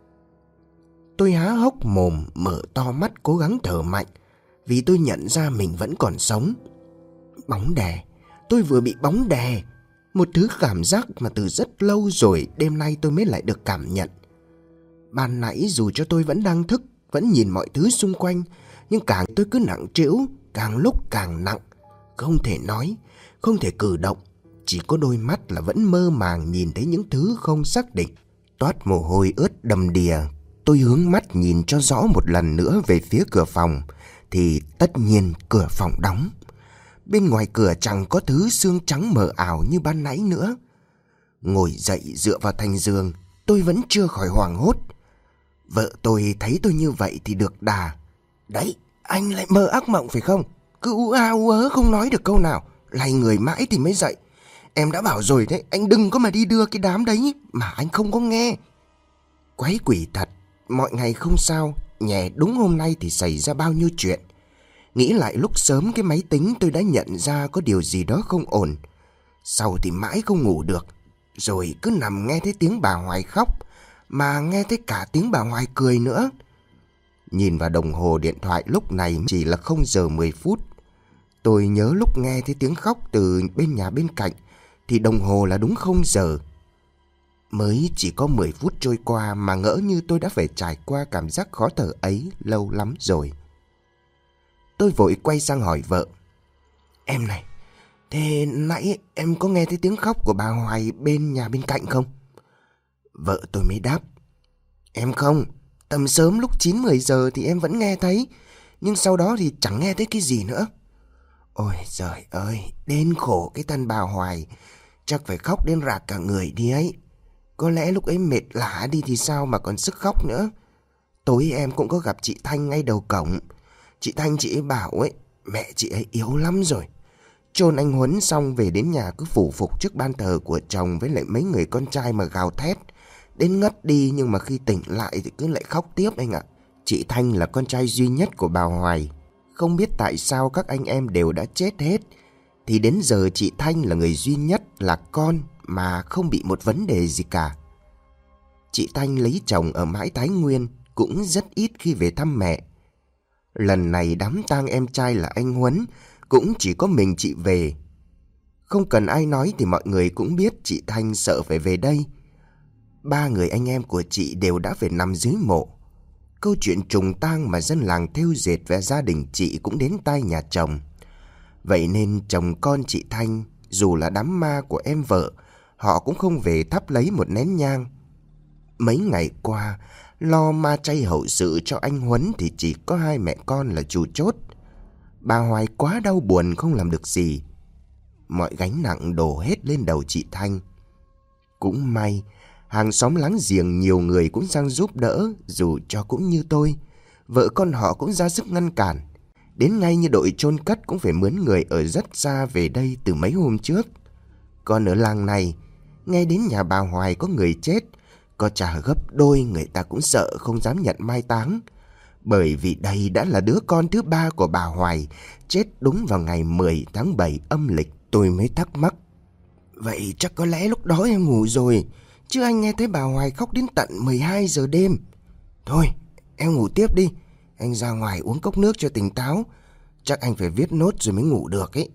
Tôi há hốc mồm, mở to mắt cố gắng thở mạnh, vì tôi nhận ra mình vẫn còn sống. Bóng đè, tôi vừa bị bóng đè. Một thứ cảm giác mà từ rất lâu rồi đêm nay tôi mới lại được cảm nhận. Ban nãy dù cho tôi vẫn đang thức, vẫn nhìn mọi thứ xung quanh, nhưng càng tôi cứ nặng trĩu, càng lúc càng nặng. Không thể nói, không thể cử động, chỉ có đôi mắt là vẫn mơ màng nhìn thấy những thứ không xác định. Toát mồ hôi ướt đầm đìa, tôi hướng mắt nhìn cho rõ một lần nữa về phía cửa phòng, thì tất nhiên cửa phòng đóng. Bên ngoài cửa chẳng có thứ xương trắng mờ ảo như ban nãy nữa. Ngồi dậy dựa vào thành giường, tôi vẫn chưa khỏi hoảng hốt. Vợ tôi thấy tôi như vậy thì được đà. Đấy, anh lại mơ ác mộng phải không? Cứ ú a ú ớ không nói được câu nào, lay người mãi thì mới dậy. Em đã bảo rồi đấy, anh đừng có mà đi đưa cái đám đấy mà anh không có nghe. Quái quỷ thật, mọi ngày không sao, nhè đúng hôm nay thì xảy ra bao nhiêu chuyện. Nghĩ lại lúc sớm cái máy tính tôi đã nhận ra có điều gì đó không ổn. Sau thì mãi không ngủ được, rồi cứ nằm nghe thấy tiếng bà Hoài khóc, mà nghe thấy cả tiếng bà Hoài cười nữa. Nhìn vào đồng hồ điện thoại lúc này chỉ là 0 giờ 10 phút. Tôi nhớ lúc nghe thấy tiếng khóc từ bên nhà bên cạnh thì đồng hồ là đúng 0 giờ. Mới chỉ có 10 phút trôi qua mà ngỡ như tôi đã phải trải qua cảm giác khó thở ấy lâu lắm rồi. Tôi vội quay sang hỏi vợ. Em này, thế nãy em có nghe thấy tiếng khóc của bà Hoài bên nhà bên cạnh không? Vợ tôi mới đáp. Em không, tầm sớm lúc 9-10 giờ thì em vẫn nghe thấy, nhưng sau đó thì chẳng nghe thấy cái gì nữa. Ôi giời ơi, đến khổ cái thân bà Hoài, chắc phải khóc đến rạc cả người đi ấy. Có lẽ lúc ấy mệt lả đi thì sao mà còn sức khóc nữa. Tối em cũng có gặp chị Thanh ngay đầu cổng. Chị Thanh chị ấy bảo ấy, mẹ chị ấy yếu lắm rồi. Chôn anh Huấn xong về đến nhà cứ phủ phục trước ban thờ của chồng với lại mấy người con trai mà gào thét. Đến ngất đi nhưng mà khi tỉnh lại thì cứ lại khóc tiếp anh ạ. Chị Thanh là con trai duy nhất của bà Hoài. Không biết tại sao các anh em đều đã chết hết, thì đến giờ chị Thanh là người duy nhất là con mà không bị một vấn đề gì cả. Chị Thanh lấy chồng ở mãi Thái Nguyên, cũng rất ít khi về thăm mẹ. Lần này đám tang em trai là anh Huấn, cũng chỉ có mình chị về. Không cần ai nói thì mọi người cũng biết chị Thanh sợ phải về đây. 3 người anh em của chị đều đã phải nằm dưới mộ. Câu chuyện trùng tang mà dân làng thêu dệt về gia đình chị cũng đến tai nhà chồng. Vậy nên chồng con chị Thanh, dù là đám ma của em vợ, họ cũng không về thắp lấy một nén nhang. Mấy ngày qua, lo ma chay hậu sự cho anh Huấn thì chỉ có 2 mẹ con là chủ chốt. Bà Hoài quá đau buồn không làm được gì. Mọi gánh nặng đổ hết lên đầu chị Thanh. Cũng may, hàng xóm láng giềng nhiều người cũng sang giúp đỡ, dù cho cũng như tôi. Vợ con họ cũng ra sức ngăn cản. Đến ngay như đội chôn cất cũng phải mướn người ở rất xa về đây từ mấy hôm trước. Còn ở làng này, nghe đến nhà bà Hoài có người chết, có trả gấp đôi người ta cũng sợ không dám nhận mai táng. Bởi vì đây đã là đứa con thứ 3 của bà Hoài, chết đúng vào ngày 10 tháng 7 âm lịch. Tôi mới thắc mắc, vậy chắc có lẽ lúc đó em ngủ rồi, chứ anh nghe thấy bà Hoài khóc đến tận 12 giờ đêm. Thôi, em ngủ tiếp đi, anh ra ngoài uống cốc nước cho tỉnh táo. Chắc anh phải viết nốt rồi mới ngủ được ấy.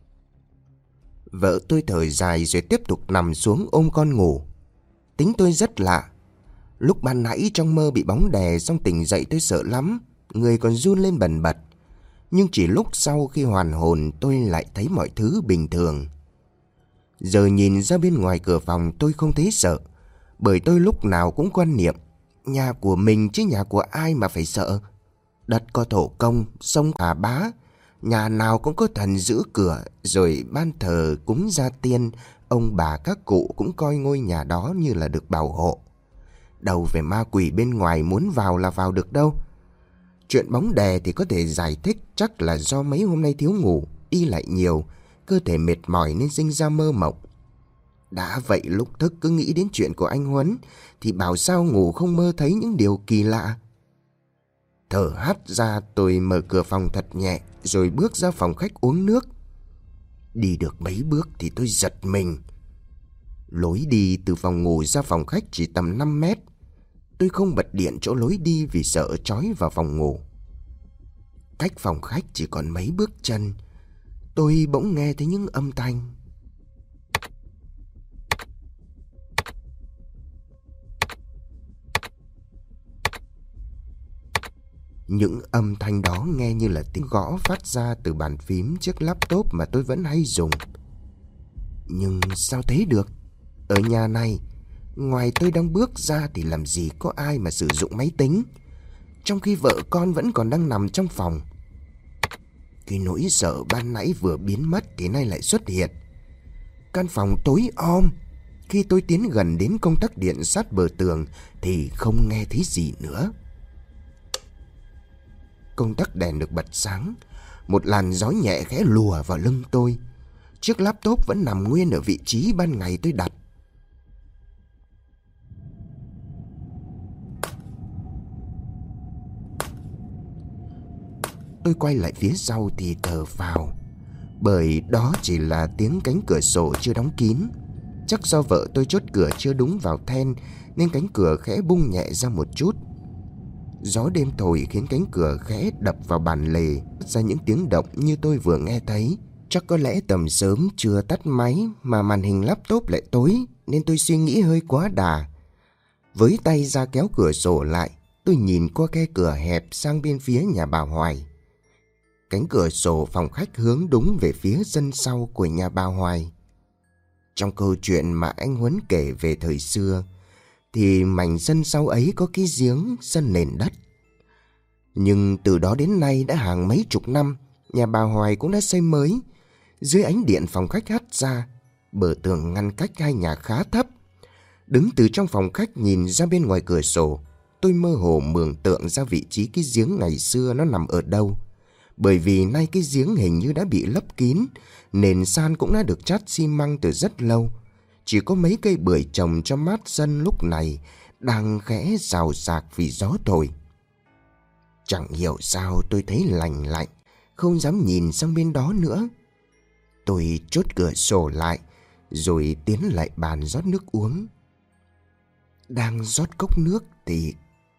Vợ tôi thở dài rồi tiếp tục nằm xuống ôm con ngủ. Tính tôi rất lạ. Lúc ban nãy trong mơ bị bóng đè xong tỉnh dậy tôi sợ lắm, người còn run lên bần bật. Nhưng chỉ lúc sau khi hoàn hồn tôi lại thấy mọi thứ bình thường. Giờ nhìn ra bên ngoài cửa phòng tôi không thấy sợ, bởi tôi lúc nào cũng quan niệm nhà của mình chứ nhà của ai mà phải sợ. Đất có thổ công, sông Hà Bá, nhà nào cũng có thần giữ cửa, rồi ban thờ cúng gia tiên, ông bà các cụ cũng coi ngôi nhà đó như là được bảo hộ. Đâu về ma quỷ bên ngoài muốn vào là vào được đâu. Chuyện bóng đè thì có thể giải thích chắc là do mấy hôm nay thiếu ngủ, đi lại nhiều, cơ thể mệt mỏi nên sinh ra mơ mộng. Đã vậy lúc thức cứ nghĩ đến chuyện của anh Huấn thì bảo sao ngủ không mơ thấy những điều kỳ lạ. Thở hắt ra tôi mở cửa phòng thật nhẹ rồi bước ra phòng khách uống nước. Đi được mấy bước thì tôi giật mình. Lối đi từ phòng ngủ ra phòng khách chỉ tầm 5 mét. Tôi không bật điện chỗ lối đi vì sợ trói vào phòng ngủ. Cách phòng khách chỉ còn mấy bước chân, tôi bỗng nghe thấy những âm thanh. Những âm thanh đó nghe như là tiếng gõ phát ra từ bàn phím chiếc laptop mà tôi vẫn hay dùng. Nhưng sao thế được? Ở nhà này, ngoài tôi đang bước ra thì làm gì có ai mà sử dụng máy tính, trong khi vợ con vẫn còn đang nằm trong phòng. Cái nỗi sợ ban nãy vừa biến mất thì nay lại xuất hiện. Căn phòng tối om. Khi tôi tiến gần đến công tắc điện sát bờ tường thì không nghe thấy gì nữa. Công tắc đèn được bật sáng. Một làn gió nhẹ khẽ lùa vào lưng tôi. Chiếc laptop vẫn nằm nguyên ở vị trí ban ngày tôi đặt. Tôi quay lại phía sau thì thở phào, bởi đó chỉ là tiếng cánh cửa sổ chưa đóng kín. Chắc do vợ tôi chốt cửa chưa đúng vào then nên cánh cửa khẽ bung nhẹ ra một chút. Gió đêm thổi khiến cánh cửa khẽ đập vào bàn lề, ra những tiếng động như tôi vừa nghe thấy. Chắc có lẽ tầm sớm chưa tắt máy mà màn hình laptop lại tối, nên tôi suy nghĩ hơi quá đà. Với tay ra kéo cửa sổ lại, tôi nhìn qua khe cửa hẹp sang bên phía nhà bà Hoài. Cánh cửa sổ phòng khách hướng đúng về phía sân sau của nhà bà Hoài. Trong câu chuyện mà anh Huấn kể về thời xưa, thì mảnh sân sau ấy có cái giếng sân nền đất. Nhưng từ đó đến nay đã hàng mấy chục năm, nhà bà Hoài cũng đã xây mới. Dưới ánh điện phòng khách hắt ra, bờ tường ngăn cách hai nhà khá thấp. Đứng từ trong phòng khách nhìn ra bên ngoài cửa sổ, tôi mơ hồ mường tượng ra vị trí cái giếng ngày xưa nó nằm ở đâu. Bởi vì nay cái giếng hình như đã bị lấp kín, nền san cũng đã được chát xi măng từ rất lâu. Chỉ có mấy cây bưởi trồng cho mát sân lúc này đang khẽ xào xạc vì gió thổi. Chẳng hiểu sao tôi thấy lành lạnh, không dám nhìn sang bên đó nữa. Tôi chốt cửa sổ lại rồi tiến lại bàn rót nước uống. Đang rót cốc nước thì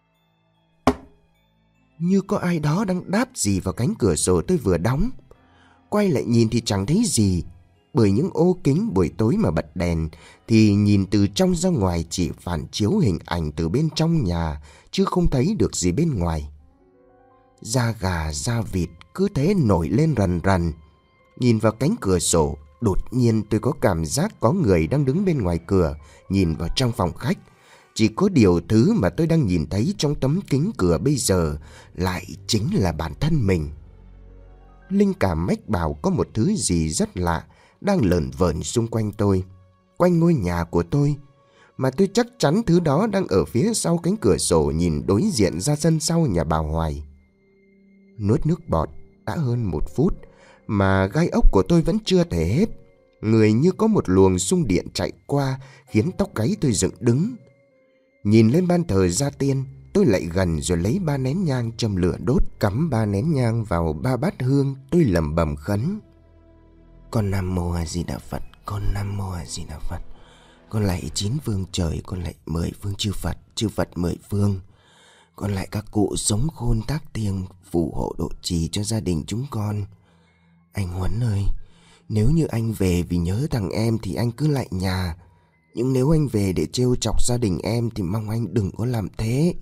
như có ai đó đang đáp gì vào cánh cửa sổ tôi vừa đóng. Quay lại nhìn thì chẳng thấy gì, bởi những ô kính buổi tối mà bật đèn thì nhìn từ trong ra ngoài chỉ phản chiếu hình ảnh từ bên trong nhà, chứ không thấy được gì bên ngoài. Da gà da vịt cứ thế nổi lên rần rần. Nhìn vào cánh cửa sổ, đột nhiên tôi có cảm giác có người đang đứng bên ngoài cửa nhìn vào trong phòng khách. Chỉ có điều thứ mà tôi đang nhìn thấy trong tấm kính cửa bây giờ lại chính là bản thân mình. linh cảm mách bảo có một thứ gì rất lạ đang lởn vởn xung quanh tôi, quanh ngôi nhà của tôi. Mà tôi chắc chắn thứ đó đang ở phía sau cánh cửa sổ nhìn đối diện ra sân sau nhà bà Hoài. Nuốt nước bọt đã hơn 1 phút mà gai ốc của tôi vẫn chưa thể hết. Người như có một luồng xung điện chạy qua khiến tóc gáy tôi dựng đứng. Nhìn lên ban thờ gia tiên, tôi lại gần rồi lấy 3 nén nhang châm lửa đốt, cắm 3 nén nhang vào 3 bát hương. Tôi lẩm bẩm khấn: Con Nam Mô A Di Đà Phật, con Nam Mô A Di Đà Phật. Con lạy 9 phương trời, con lạy 10 phương chư Phật 10 phương. Con lạy các cụ sống khôn tác tiêng, phù hộ độ trì cho gia đình chúng con. Anh Huấn ơi, nếu như anh về vì nhớ thằng em thì anh cứ lại nhà. Nhưng nếu anh về để trêu chọc gia đình em thì mong anh đừng có làm thế.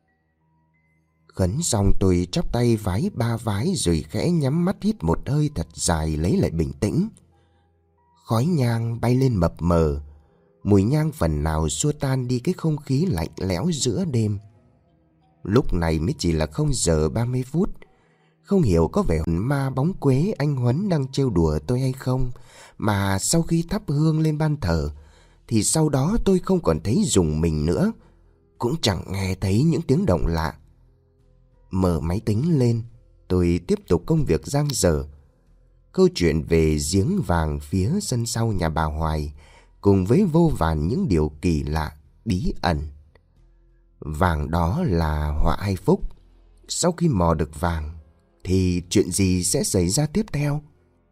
Khấn xong tôi chắp tay vái 3 vái rồi khẽ nhắm mắt hít một hơi thật dài lấy lại bình tĩnh. Khói nhang bay lên mập mờ, mùi nhang phần nào xua tan đi cái không khí lạnh lẽo giữa đêm. Lúc này mới chỉ là 0 giờ 30 phút. Không hiểu có vẻ ma bóng quế anh Huấn đang trêu đùa tôi hay không, mà sau khi thắp hương lên ban thờ thì sau đó tôi không còn thấy rùng mình nữa, cũng chẳng nghe thấy những tiếng động lạ. Mở máy tính lên, tôi tiếp tục công việc dang dở. Câu chuyện về giếng vàng phía sân sau nhà bà Hoài cùng với vô vàn những điều kỳ lạ, bí ẩn. Vàng đó là họa hay phúc? Sau khi mò được vàng thì chuyện gì sẽ xảy ra tiếp theo?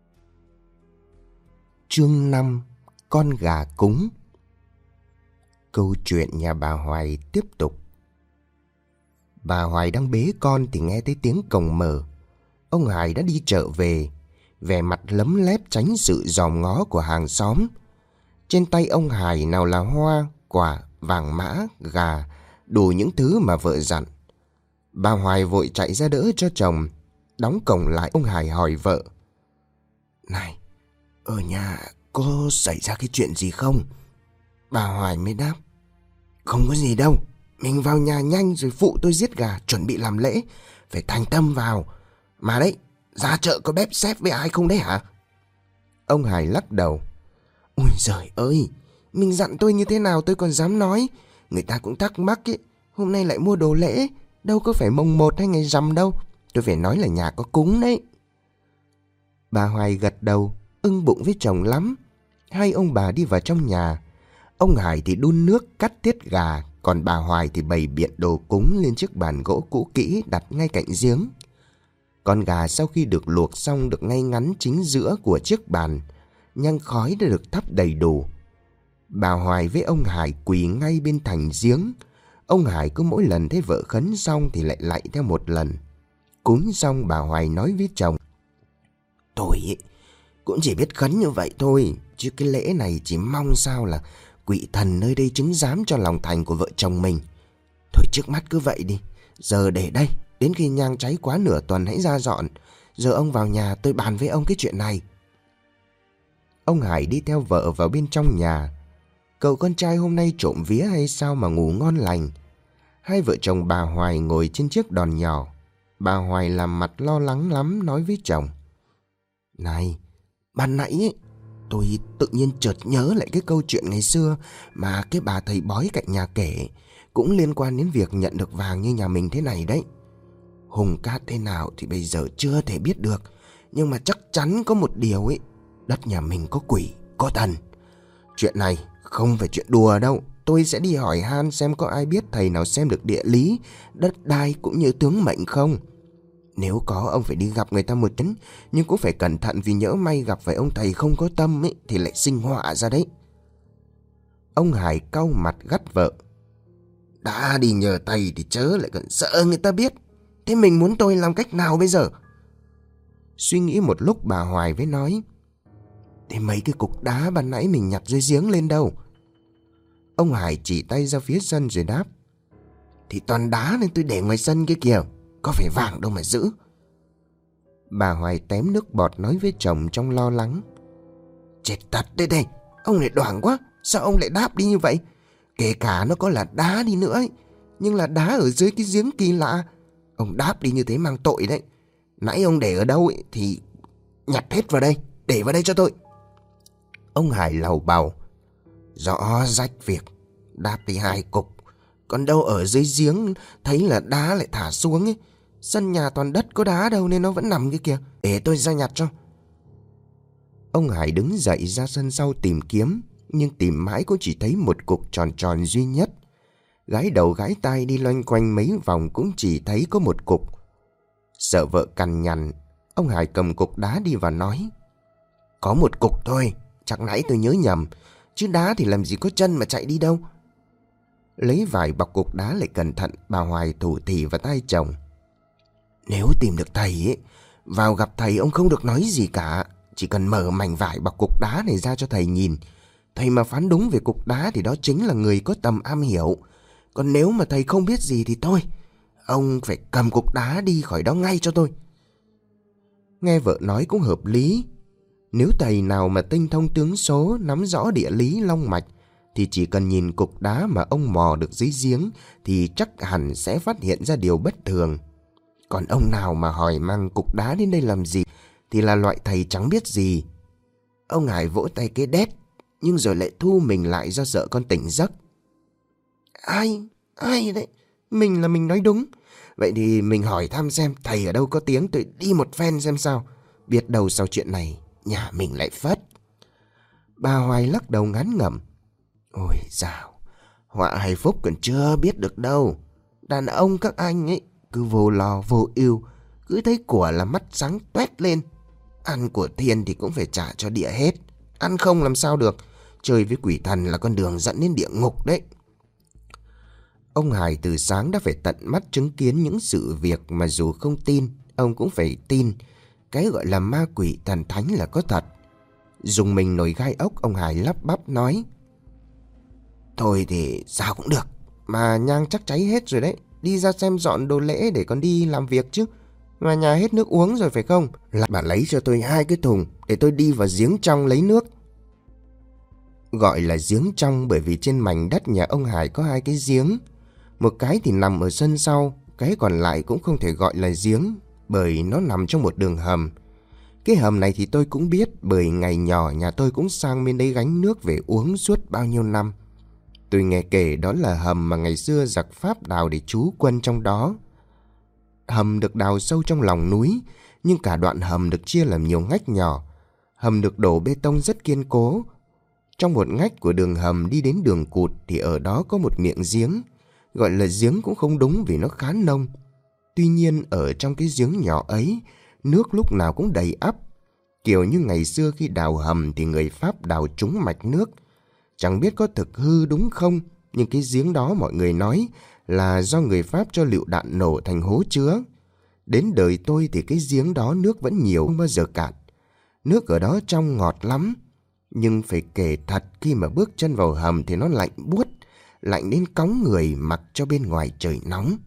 Chương 5: Con gà cúng. Câu chuyện nhà bà Hoài tiếp tục. Bà Hoài đang bế con thì nghe thấy tiếng cổng mở. Ông Hải đã đi chợ về, vẻ mặt lấm lép tránh sự dòm ngó của hàng xóm. Trên tay ông Hải nào là hoa, quả, vàng mã, gà, đủ những thứ mà vợ dặn. Bà Hoài vội chạy ra đỡ cho chồng. Đóng cổng lại, ông Hải hỏi vợ: Này, ở nhà có xảy ra cái chuyện gì không? Bà Hoài mới đáp: Không có gì đâu, mình vào nhà nhanh rồi phụ tôi giết gà chuẩn bị làm lễ. Phải thành tâm vào. Mà đấy, ra chợ có bếp xếp với ai không đấy hả? Ông Hải lắc đầu: Ôi giời ơi, mình dặn tôi như thế nào tôi còn dám nói. Người ta cũng thắc mắc ấy, hôm nay lại mua đồ lễ, đâu có phải mồng 1 hay ngày rằm đâu. Tôi phải nói là nhà có cúng đấy. Bà Hoài gật đầu, ưng bụng với chồng lắm. Hai ông bà đi vào trong nhà. Ông Hải thì đun nước cắt tiết gà, còn bà Hoài thì bày biện đồ cúng lên chiếc bàn gỗ cũ kỹ đặt ngay cạnh giếng. Con gà sau khi được luộc xong được ngay ngắn chính giữa của chiếc bàn. Nhang khói đã được thắp đầy đủ. Bà Hoài với ông Hải quỳ ngay bên thành giếng. Ông Hải cứ mỗi lần thấy vợ khấn xong thì lại lạy theo một lần. Cúng xong bà Hoài nói với chồng: Tôi cũng chỉ biết khấn như vậy thôi, chứ cái lễ này chỉ mong sao là quỷ thần nơi đây chứng giám cho lòng thành của vợ chồng mình. Thôi trước mắt cứ vậy đi, giờ để đây, đến khi nhang cháy quá nửa tuần hãy ra dọn. Giờ ông vào nhà tôi bàn với ông cái chuyện này. Ông Hải đi theo vợ vào bên trong nhà. Cậu con trai hôm nay trộm vía hay sao mà ngủ ngon lành. Hai vợ chồng bà Hoài ngồi trên chiếc đòn nhỏ. Bà Hoài làm mặt lo lắng lắm nói với chồng: Này, ban nãy ấy, tôi tự nhiên chợt nhớ lại cái câu chuyện ngày xưa mà cái bà thầy bói cạnh nhà kể, cũng liên quan đến việc nhận được vàng như nhà mình thế này đấy. Hùng cát thế nào thì bây giờ chưa thể biết được, nhưng mà chắc chắn có một điều ấy, đất nhà mình có quỷ, có thần. Chuyện này không phải chuyện đùa đâu. Tôi sẽ đi hỏi han xem có ai biết thầy nào xem được địa lý, đất đai cũng như tướng mệnh không. Nếu có, ông phải đi gặp người ta một chuyến, nhưng cũng phải cẩn thận vì nhỡ may gặp phải ông thầy không có tâm ấy thì lại sinh họa ra đấy. Ông Hải cau mặt gắt vợ: Đã đi nhờ thầy thì chớ lại còn sợ người ta biết. Thế mình muốn tôi làm cách nào bây giờ? Suy nghĩ một lúc bà Hoài mới nói: Thế mấy cái cục đá ban nãy mình nhặt dưới giếng lên đâu? Ông Hải chỉ tay ra phía sân rồi đáp: Thì toàn đá nên tôi để ngoài sân kia kìa, có phải vàng đâu mà giữ. Bà Hoài tém nước bọt nói với chồng trong lo lắng: Chết thật đây đây, ông này đoảng quá. Sao ông lại đáp đi như vậy? Kể cả nó có là đá đi nữa ấy, nhưng là đá ở dưới cái giếng kỳ lạ. Ông đáp đi như thế mang tội đấy. Nãy ông để ở đâu ấy, thì nhặt hết vào đây, để vào đây cho tôi. Ông Hải lầu bầu. Rõ rách việc, đáp thì 2 cục. Còn đâu ở dưới giếng thấy là đá lại thả xuống ấy. Sân nhà toàn đất có đá đâu nên nó vẫn nằm kia kìa. Để tôi ra nhặt cho. Ông Hải đứng dậy ra sân sau tìm kiếm, nhưng tìm mãi cũng chỉ thấy một cục tròn tròn duy nhất. Gái đầu gái tai đi loanh quanh mấy vòng cũng chỉ thấy có một cục. Sợ vợ cằn nhằn, ông Hải cầm cục đá đi và nói: Có một cục thôi, chắc nãy tôi nhớ nhầm, chứ đá thì làm gì có chân mà chạy đi đâu. Lấy vải bọc cục đá lại cẩn thận, bà Hoài thủ thỉ vào tai chồng: Nếu tìm được thầy ấy, vào gặp thầy ông không được nói gì cả. Chỉ cần mở mảnh vải bọc cục đá này ra cho thầy nhìn. Thầy mà phán đúng về cục đá thì đó chính là người có tầm am hiểu. Còn nếu mà thầy không biết gì thì thôi, ông phải cầm cục đá đi khỏi đó ngay cho tôi. Nghe vợ nói cũng hợp lý. Nếu thầy nào mà tinh thông tướng số, nắm rõ địa lý long mạch, thì chỉ cần nhìn cục đá mà ông mò được dưới giếng thì chắc hẳn sẽ phát hiện ra điều bất thường. Còn ông nào mà hỏi mang cục đá đến đây làm gì thì là loại thầy chẳng biết gì. Ông Hải vỗ tay cái đét, nhưng rồi lại thu mình lại do sợ con tỉnh giấc. Ai đấy? Mình là mình nói đúng. Vậy thì mình hỏi thăm xem thầy ở đâu có tiếng, tôi đi một phen xem sao. Biết đâu sau chuyện này nhà mình lại phất. Bà Hoài lắc đầu ngán ngẩm. Ôi dào, họa hay phúc còn chưa biết được đâu. Đàn ông các anh ấy cứ vô lo vô ưu, cứ thấy của là mắt sáng toét lên. Ăn của thiên thì cũng phải trả cho địa hết. Ăn không làm sao được. Chơi với quỷ thần là con đường dẫn đến địa ngục đấy. Ông Hải từ sáng đã phải tận mắt chứng kiến những sự việc mà dù không tin, ông cũng phải tin. Cái gọi là ma quỷ thần thánh là có thật. Dùng mình nổi gai ốc, ông Hải lắp bắp nói: Thôi thì sao cũng được. Mà nhang chắc cháy hết rồi đấy. Đi ra xem dọn đồ lễ để con đi làm việc chứ. Mà nhà hết nước uống rồi phải không? Lại bà lấy cho tôi 2 cái thùng để tôi đi vào giếng trong lấy nước. Gọi là giếng trong bởi vì trên mảnh đất nhà ông Hải có 2 cái giếng. Một cái thì nằm ở sân sau, cái còn lại cũng không thể gọi là giếng bởi nó nằm trong một đường hầm. Cái hầm này thì tôi cũng biết bởi ngày nhỏ nhà tôi cũng sang bên đấy gánh nước về uống suốt bao nhiêu năm. Tôi nghe kể đó là hầm mà ngày xưa giặc Pháp đào để trú quân trong đó. Hầm được đào sâu trong lòng núi, nhưng cả đoạn hầm được chia làm nhiều ngách nhỏ. Hầm được đổ bê tông rất kiên cố. Trong một ngách của đường hầm đi đến đường cụt thì ở đó có một miệng giếng. Gọi là giếng cũng không đúng vì nó khá nông. Tuy nhiên ở trong cái giếng nhỏ ấy, nước lúc nào cũng đầy ắp. Kiểu như ngày xưa khi đào hầm thì người Pháp đào trúng mạch nước. Chẳng biết có thực hư đúng không, nhưng cái giếng đó mọi người nói là do người Pháp cho lựu đạn nổ thành hố chứa. Đến đời tôi thì cái giếng đó nước vẫn nhiều, không bao giờ cạn. Nước ở đó trong ngọt lắm. Nhưng phải kể thật, khi mà bước chân vào hầm thì nó lạnh buốt, lạnh đến cóng người mặc cho bên ngoài trời nóng.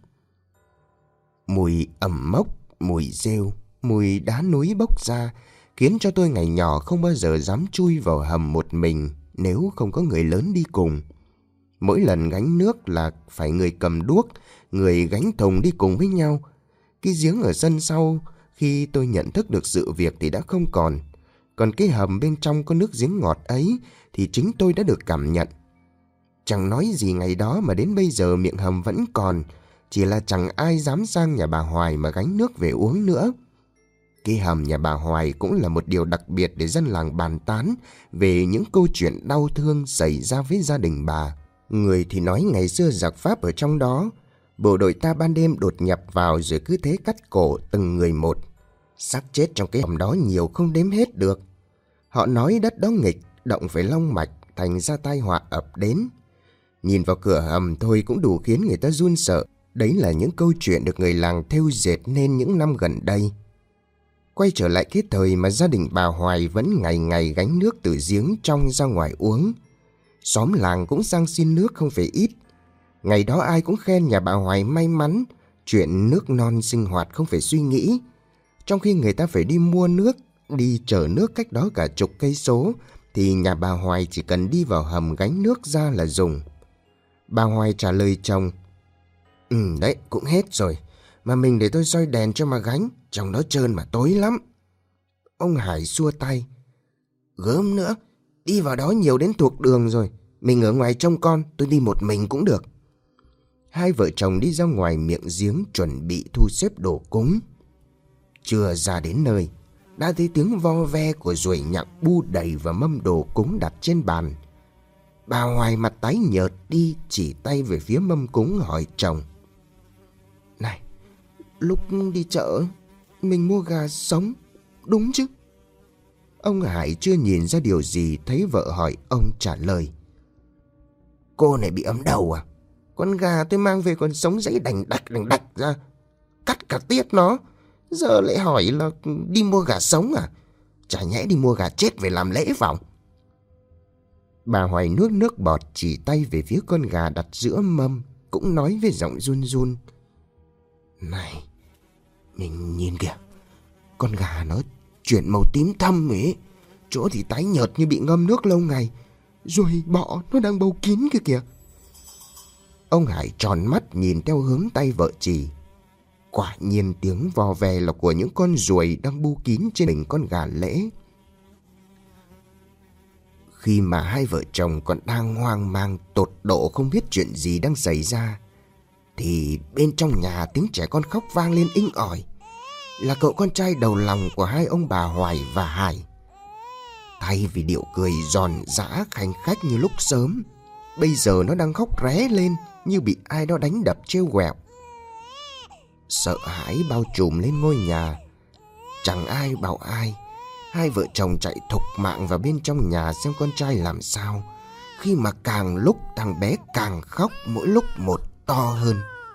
Mùi ẩm mốc, mùi rêu, mùi đá núi bốc ra khiến cho tôi ngày nhỏ không bao giờ dám chui vào hầm một mình nếu không có người lớn đi cùng. Mỗi lần gánh nước là phải người cầm đuốc, người gánh thùng đi cùng với nhau. Cái giếng ở sân sau khi tôi nhận thức được sự việc thì đã không còn. Còn cái hầm bên trong có nước giếng ngọt ấy thì chính tôi đã được cảm nhận. Chẳng nói gì ngày đó mà đến bây giờ miệng hầm vẫn còn, chỉ là chẳng ai dám sang nhà bà Hoài mà gánh nước về uống nữa. Cái hầm nhà bà Hoài cũng là một điều đặc biệt để dân làng bàn tán về những câu chuyện đau thương xảy ra với gia đình bà. Người thì nói ngày xưa giặc Pháp ở trong đó, bộ đội ta ban đêm đột nhập vào rồi cứ thế cắt cổ từng người một. Xác chết trong cái hầm đó nhiều không đếm hết được. Họ nói đất đó nghịch, động phải long mạch, thành ra tai họa ập đến. Nhìn vào cửa hầm thôi cũng đủ khiến người ta run sợ. Đấy là những câu chuyện được người làng thêu dệt nên những năm gần đây. Quay trở lại cái thời mà gia đình bà Hoài vẫn ngày ngày gánh nước từ giếng trong ra ngoài uống. Xóm làng cũng sang xin nước không phải ít. Ngày đó ai cũng khen nhà bà Hoài may mắn, chuyện nước non sinh hoạt không phải suy nghĩ. Trong khi người ta phải đi mua nước, đi chở nước cách đó cả chục cây số, thì nhà bà Hoài chỉ cần đi vào hầm gánh nước ra là dùng. Bà Hoài trả lời chồng: đấy, cũng hết rồi. Mà mình để tôi soi đèn cho mà gánh, trong đó trơn mà tối lắm. Ông Hải xua tay. Gớm nữa, đi vào đó nhiều đến thuộc đường rồi. Mình ở ngoài trông con, tôi đi một mình cũng được. Hai vợ chồng đi ra ngoài miệng giếng chuẩn bị thu xếp đồ cúng. Chưa ra đến nơi, đã thấy tiếng vo ve của ruồi nhặng bu đầy vào mâm đồ cúng đặt trên bàn. Bà Hoài mặt tái nhợt đi, chỉ tay về phía mâm cúng hỏi chồng. Này, lúc đi chợ mình mua gà sống, đúng chứ? Ông Hải chưa nhìn ra điều gì, thấy vợ hỏi ông trả lời. Cô này bị ấm đầu à? Con gà tôi mang về còn sống dãy đành đạch ra, cắt cả tiết nó. Giờ lại hỏi là đi mua gà sống à? Chả nhẽ đi mua gà chết về làm lễ vào. Bà Hoài nuốt nước bọt, chỉ tay về phía con gà đặt giữa mâm, cũng nói với giọng run run. Này, mình nhìn kìa, con gà nó chuyển màu tím thâm ấy. Chỗ thì tái nhợt như bị ngâm nước lâu ngày, rồi bọ nó đang bâu kín kìa kìa. Ông Hải tròn mắt nhìn theo hướng tay vợ chỉ. Quả nhiên tiếng vò ve là của những con ruồi đang bu kín trên mình con gà lễ. Khi mà hai vợ chồng còn đang hoang mang tột độ không biết chuyện gì đang xảy ra, thì bên trong nhà tiếng trẻ con khóc vang lên inh ỏi. Là cậu con trai đầu lòng của hai ông bà Hoài và Hải. Thay vì điệu cười giòn giã khanh khách như lúc sớm, bây giờ nó đang khóc ré lên như bị ai đó đánh đập trêu ghẹo. Sợ hãi bao trùm lên ngôi nhà. Chẳng ai bảo ai. Hai vợ chồng chạy thục mạng vào bên trong nhà xem con trai làm sao, khi mà càng lúc thằng bé càng khóc, mỗi lúc một to hơn.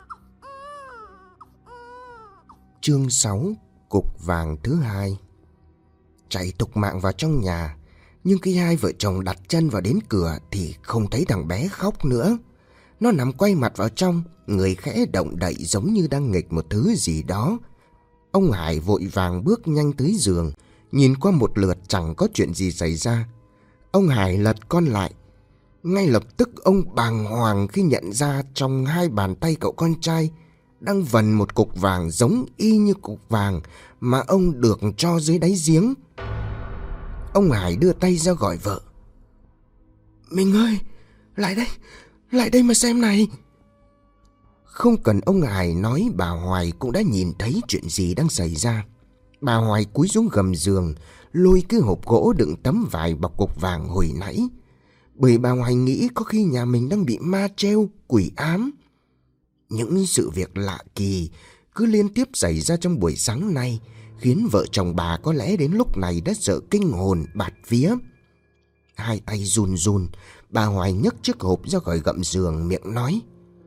Chương 6. Cục vàng thứ hai. Chạy thục mạng vào trong nhà, nhưng khi hai vợ chồng đặt chân vào đến cửa thì không thấy thằng bé khóc nữa. Nó nằm quay mặt vào trong, người khẽ động đậy giống như đang nghịch một thứ gì đó. Ông Hải vội vàng bước nhanh tới giường, nhìn qua một lượt chẳng có chuyện gì xảy ra. Ông Hải lật con lại. Ngay lập tức ông bàng hoàng khi nhận ra trong hai bàn tay cậu con trai đang vần một cục vàng giống y như cục vàng mà ông được cho dưới đáy giếng. Ông Hải đưa tay ra gọi vợ. Mình ơi, lại đây mà xem này. Không cần ông Hải nói, bà Hoài cũng đã nhìn thấy chuyện gì đang xảy ra. Bà Hoài cúi xuống gầm giường, lôi cái hộp gỗ đựng tấm vải bọc cục vàng hồi nãy. Bởi bà Hoài nghĩ có khi nhà mình đang bị ma trêu, quỷ ám. Những sự việc lạ kỳ cứ liên tiếp xảy ra trong buổi sáng nay, khiến vợ chồng bà có lẽ đến lúc này đã sợ kinh hồn bạt vía. Hai tay run run, bà Hoài nhấc chiếc hộp ra khỏi gầm giường, miệng nói.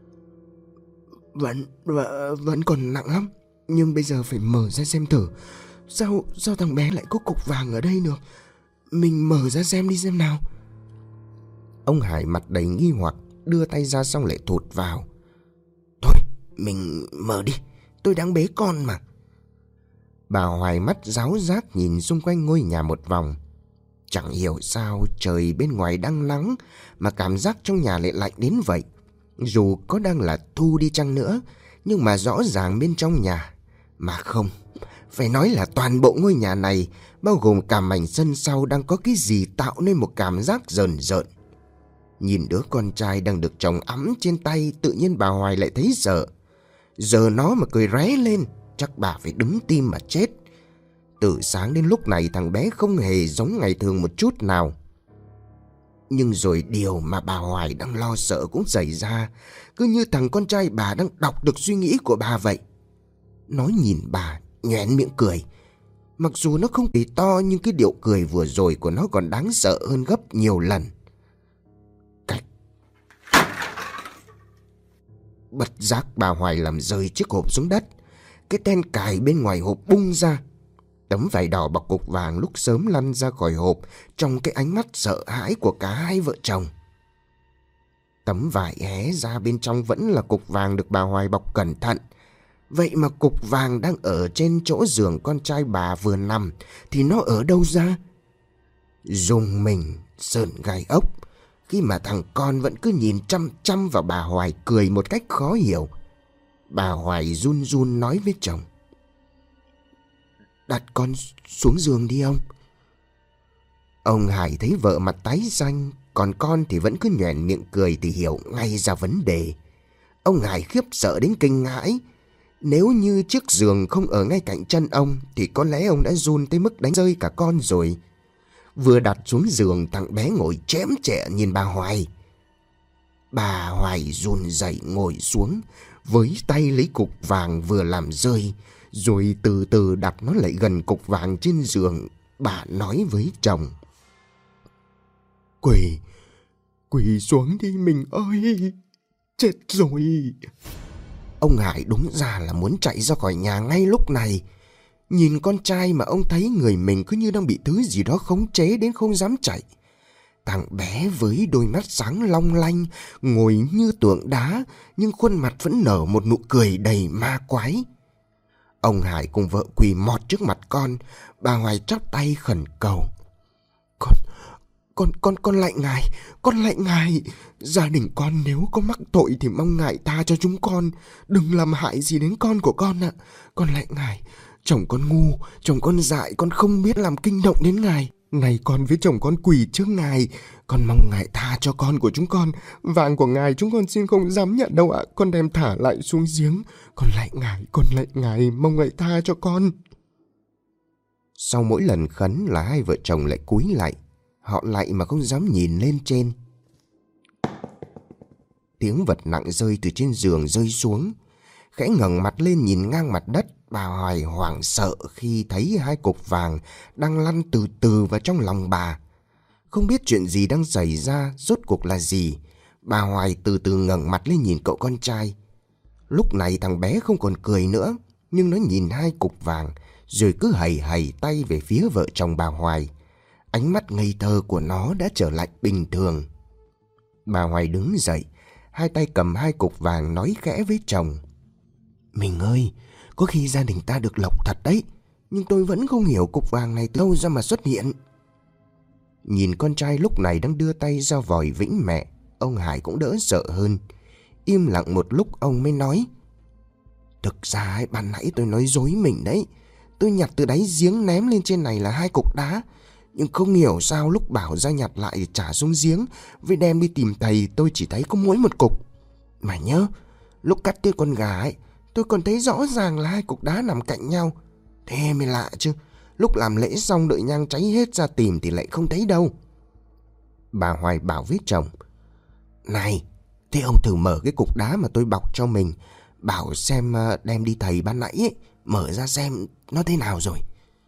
Vẫn còn nặng lắm, nhưng bây giờ phải mở ra xem thử. Sao thằng bé lại có cục vàng ở đây được? Mình mở ra xem đi xem nào. Ông Hải mặt đầy nghi hoặc, đưa tay ra xong lại thụt vào. Thôi, mình mở đi, tôi đang bế con mà. Bà Hoài mắt ráo rác nhìn xung quanh ngôi nhà một vòng. Chẳng hiểu sao trời bên ngoài đang nắng mà cảm giác trong nhà lại lạnh đến vậy. Dù có đang là thu đi chăng nữa, nhưng mà rõ ràng bên trong nhà, mà không, phải nói là toàn bộ ngôi nhà này, bao gồm cả mảnh sân sau, đang có cái gì tạo nên một cảm giác rờn rợn. Nhìn đứa con trai đang được chồng ẵm trên tay, tự nhiên bà Hoài lại thấy sợ. Giờ nó mà cười ré lên, chắc bà phải đứng tim mà chết. Từ sáng đến lúc này thằng bé không hề giống ngày thường một chút nào. Nhưng rồi điều mà bà Hoài đang lo sợ cũng xảy ra, cứ như thằng con trai bà đang đọc được suy nghĩ của bà vậy. Nó nhìn bà, nhoẻn miệng cười. Mặc dù nó không cười to, nhưng cái điệu cười vừa rồi của nó còn đáng sợ hơn gấp nhiều lần. Cách. Bất giác bà Hoài làm rơi chiếc hộp xuống đất. Cái then cài bên ngoài hộp bung ra. Tấm vải đỏ bọc cục vàng lúc sớm lăn ra khỏi hộp trong cái ánh mắt sợ hãi của cả hai vợ chồng. Tấm vải hé ra, bên trong vẫn là cục vàng được bà Hoài bọc cẩn thận. Vậy mà cục vàng đang ở trên chỗ giường con trai bà vừa nằm thì nó ở đâu ra? Rùng mình sởn gai ốc khi mà thằng con vẫn cứ nhìn chăm chăm vào bà Hoài, cười một cách khó hiểu. Bà Hoài run run nói với chồng. Đặt con xuống giường đi ông. Ông Hải thấy vợ mặt tái xanh, còn con thì vẫn cứ nhoẻn miệng cười thì hiểu ngay ra vấn đề. Ông Hải khiếp sợ đến kinh hãi. Nếu như chiếc giường không ở ngay cạnh chân ông thì có lẽ ông đã run tới mức đánh rơi cả con rồi. Vừa đặt xuống giường, thằng bé ngồi chém chệ nhìn bà Hoài. Bà Hoài run rẩy ngồi xuống, với tay lấy cục vàng vừa làm rơi, rồi từ từ đặt nó lại gần cục vàng trên giường. Bà nói với chồng. Quỳ xuống đi mình ơi, chết rồi. Ông Hải đúng ra là muốn chạy ra khỏi nhà ngay lúc này. Nhìn con trai mà ông thấy người mình cứ như đang bị thứ gì đó khống chế đến không dám chạy. Thằng bé với đôi mắt sáng long lanh, ngồi như tượng đá, nhưng khuôn mặt vẫn nở một nụ cười đầy ma quái. Ông Hải cùng vợ quỳ mọt trước mặt con. Bà Hoài chắp tay khẩn cầu. Con lạy ngài, con lạy ngài. Gia đình con nếu có mắc tội thì mong ngài tha cho chúng con. Đừng làm hại gì đến con của con ạ. Con lạy ngài. Chồng con ngu, chồng con dại, con không biết làm kinh động đến ngài. Này con với chồng con quỳ trước ngài. Con mong ngài tha cho con của chúng con. Vàng của ngài chúng con xin không dám nhận đâu ạ. Con đem thả lại xuống giếng. Con lạy ngài, mong ngài tha cho con. Sau mỗi lần khấn là hai vợ chồng lại cúi lạy. Họ lạy mà không dám nhìn lên trên. Tiếng vật nặng rơi từ trên giường rơi xuống. Khẽ ngẩng mặt lên nhìn ngang mặt đất. Bà Hoài hoảng sợ khi thấy hai cục vàng đang lăn từ từ vào trong lòng bà. Không biết chuyện gì đang xảy ra, rốt cuộc là gì. Bà Hoài từ từ ngẩng mặt lên nhìn cậu con trai. Lúc này thằng bé không còn cười nữa, nhưng nó nhìn hai cục vàng rồi cứ hầy hầy tay về phía vợ chồng bà Hoài. Ánh mắt ngây thơ của nó đã trở lại bình thường. Bà Hoài đứng dậy, hai tay cầm hai cục vàng nói khẽ với chồng. Mình ơi, có khi gia đình ta được lộc thật đấy, nhưng tôi vẫn không hiểu cục vàng này từ đâu ra mà xuất hiện. Nhìn con trai lúc này đang đưa tay ra vòi vĩnh mẹ, ông Hải cũng đỡ sợ hơn. Im lặng một lúc ông mới nói. Thực ra ban nãy tôi nói dối mình đấy. Tôi nhặt từ đáy giếng ném lên trên này là hai cục đá, nhưng không hiểu sao lúc bảo ra nhặt lại trả xuống giếng với đem đi tìm thầy tôi chỉ thấy có mỗi một cục. Mà nhớ, lúc cắt tiết con gà ấy, tôi còn thấy rõ ràng là hai cục đá nằm cạnh nhau. Thế mới lạ chứ. Lúc làm lễ xong đợi nhang cháy hết ra tìm thì lại không thấy đâu. Bà Hoài bảo với chồng. Này, thế ông thử mở cái cục đá mà tôi bọc cho mình, bảo xem đem đi thầy ban nãy ấy, mở ra xem nó thế nào rồi.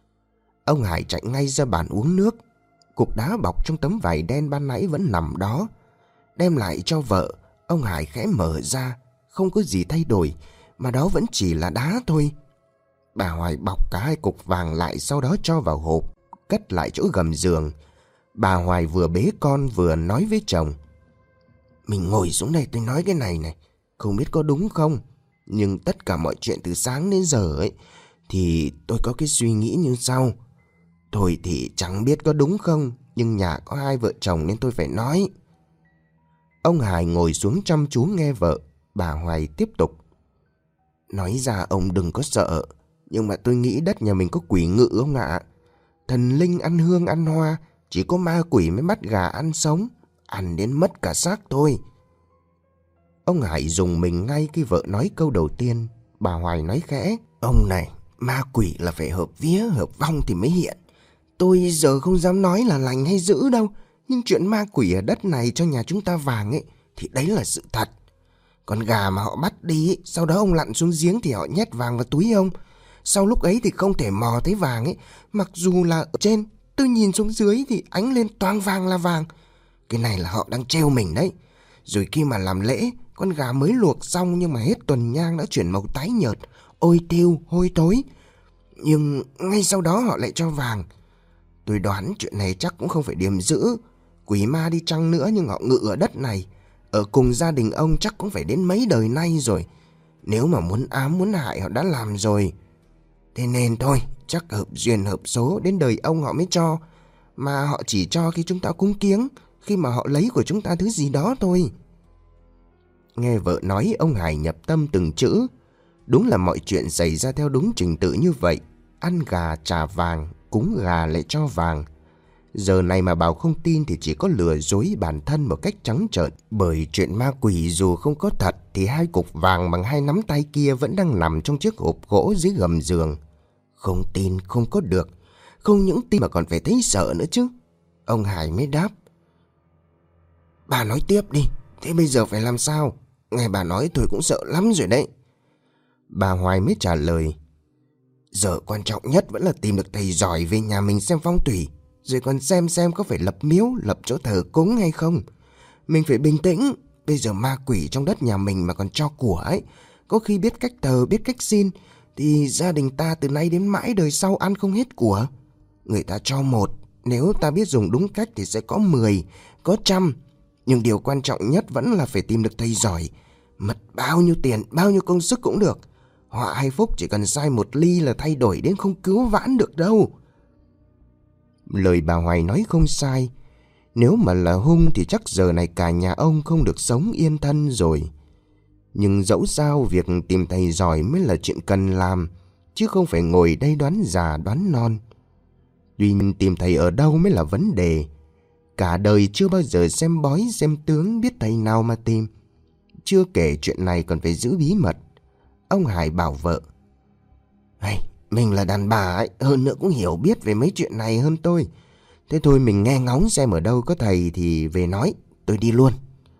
Ông Hải chạy ngay ra bàn uống nước. Cục đá bọc trong tấm vải đen ban nãy vẫn nằm đó. Đem lại cho vợ, ông Hải khẽ mở ra. Không có gì thay đổi, mà đó vẫn chỉ là đá thôi. Bà Hoài bọc cả hai cục vàng lại, sau đó cho vào hộp, cất lại chỗ gầm giường. Bà Hoài vừa bế con vừa nói với chồng. Mình ngồi xuống đây tôi nói cái này này, không biết có đúng không, nhưng tất cả mọi chuyện từ sáng đến giờ ấy thì tôi có cái suy nghĩ như sau. Thôi thì chẳng biết có đúng không, nhưng nhà có hai vợ chồng nên tôi phải nói. Ông Hải ngồi xuống chăm chú nghe vợ. Bà Hoài tiếp tục. Nói ra ông đừng có sợ, nhưng mà tôi nghĩ đất nhà mình có quỷ ngự ông ạ. Thần linh ăn hương ăn hoa, chỉ có ma quỷ mới bắt gà ăn sống, ăn đến mất cả xác thôi. Ông Hải dùng mình ngay khi vợ nói câu đầu tiên. Bà Hoài nói khẽ. Ông này, ma quỷ là phải hợp vía hợp vong thì mới hiện. Tôi giờ không dám nói là lành hay dữ đâu, nhưng chuyện ma quỷ ở đất này cho nhà chúng ta vàng ấy thì đấy là sự thật. Con gà mà họ bắt đi ấy, sau đó ông lặn xuống giếng thì họ nhét vàng vào túi ông. Sau lúc ấy thì không thể mò thấy vàng ấy, mặc dù là ở trên tôi nhìn xuống dưới thì ánh lên toang vàng là vàng. Cái này là họ đang trêu mình đấy. Rồi khi mà làm lễ, con gà mới luộc xong nhưng mà hết tuần nhang đã chuyển màu tái nhợt, ôi tiêu, hôi tối. Nhưng ngay sau đó họ lại cho vàng. Tôi đoán chuyện này chắc cũng không phải điềm dữ. Quỷ ma đi chăng nữa nhưng họ ngự ở đất này, ở cùng gia đình ông chắc cũng phải đến mấy đời nay rồi. Nếu mà muốn ám muốn hại họ đã làm rồi. Thế nên thôi, chắc hợp duyên hợp số đến đời ông họ mới cho. Mà họ chỉ cho khi chúng ta cúng kiếng, khi mà họ lấy của chúng ta thứ gì đó thôi. Nghe vợ nói, ông Hải nhập tâm từng chữ. Đúng là mọi chuyện xảy ra theo đúng trình tự như vậy. Ăn gà trả vàng, cúng gà lại cho vàng. Giờ này mà bảo không tin thì chỉ có lừa dối bản thân một cách trắng trợn. Bởi chuyện ma quỷ dù không có thật thì 2 cục vàng bằng 2 nắm tay kia vẫn đang nằm trong chiếc hộp gỗ dưới gầm giường. Không tin không có được. Không những tin mà còn phải thấy sợ nữa chứ. Ông Hải mới đáp: "Bà nói tiếp đi, thế bây giờ phải làm sao? Nghe bà nói tôi cũng sợ lắm rồi đấy." Bà Hoài mới trả lời: "Giờ quan trọng nhất vẫn là tìm được thầy giỏi về nhà mình xem phong thủy, rồi còn xem có phải lập miếu, lập chỗ thờ cúng hay không. Mình phải bình tĩnh. Bây giờ ma quỷ trong đất nhà mình mà còn cho của ấy, có khi biết cách thờ, biết cách xin, thì gia đình ta từ nay đến mãi đời sau ăn không hết của. Người ta cho 1, nếu ta biết dùng đúng cách thì sẽ có 10, có 100. Nhưng điều quan trọng nhất vẫn là phải tìm được thầy giỏi. Mất bao nhiêu tiền, bao nhiêu công sức cũng được. Họa hay phúc chỉ cần sai 1 ly là thay đổi đến không cứu vãn được đâu." Lời bà Hoài nói không sai. Nếu mà là hung thì chắc giờ này cả nhà ông không được sống yên thân rồi. Nhưng dẫu sao việc tìm thầy giỏi mới là chuyện cần làm, chứ không phải ngồi đây đoán già đoán non. Tuy nhiên tìm thầy ở đâu mới là vấn đề. Cả đời chưa bao giờ xem bói xem tướng, biết thầy nào mà tìm. Chưa kể chuyện này còn phải giữ bí mật. Ông Hải bảo vợ: "Mình là đàn bà ấy, hơn nữa cũng hiểu biết về mấy chuyện này hơn tôi. Thế thôi mình nghe ngóng xem ở đâu có thầy thì về nói, tôi đi luôn."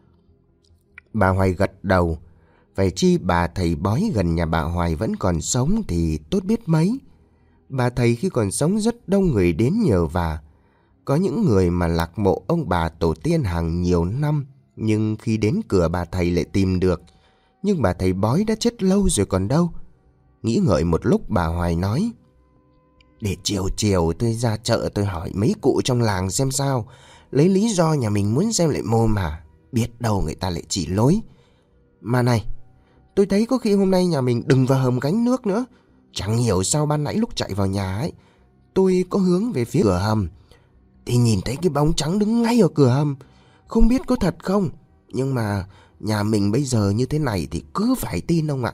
Bà Hoài gật đầu. Phải chi bà thầy bói gần nhà bà Hoài vẫn còn sống thì tốt biết mấy. Bà thầy khi còn sống rất đông người đến nhờ vả. Có những người mà lạc mộ ông bà tổ tiên hàng nhiều năm, nhưng khi đến cửa bà thầy lại tìm được. Nhưng bà thầy bói đã chết lâu rồi còn đâu. Nghĩ ngợi một lúc bà Hoài nói: "Để chiều tôi ra chợ tôi hỏi mấy cụ trong làng xem sao. Lấy lý do nhà mình muốn xem lại mô mà. Biết đâu người ta lại chỉ lối. Mà này, tôi thấy có khi hôm nay nhà mình đừng vào hầm gánh nước nữa. Chẳng hiểu sao ban nãy lúc chạy vào nhà ấy, tôi có hướng về phía cửa hầm thì nhìn thấy cái bóng trắng đứng ngay ở cửa hầm. Không biết có thật không, nhưng mà nhà mình bây giờ như thế này thì cứ phải tin ông ạ."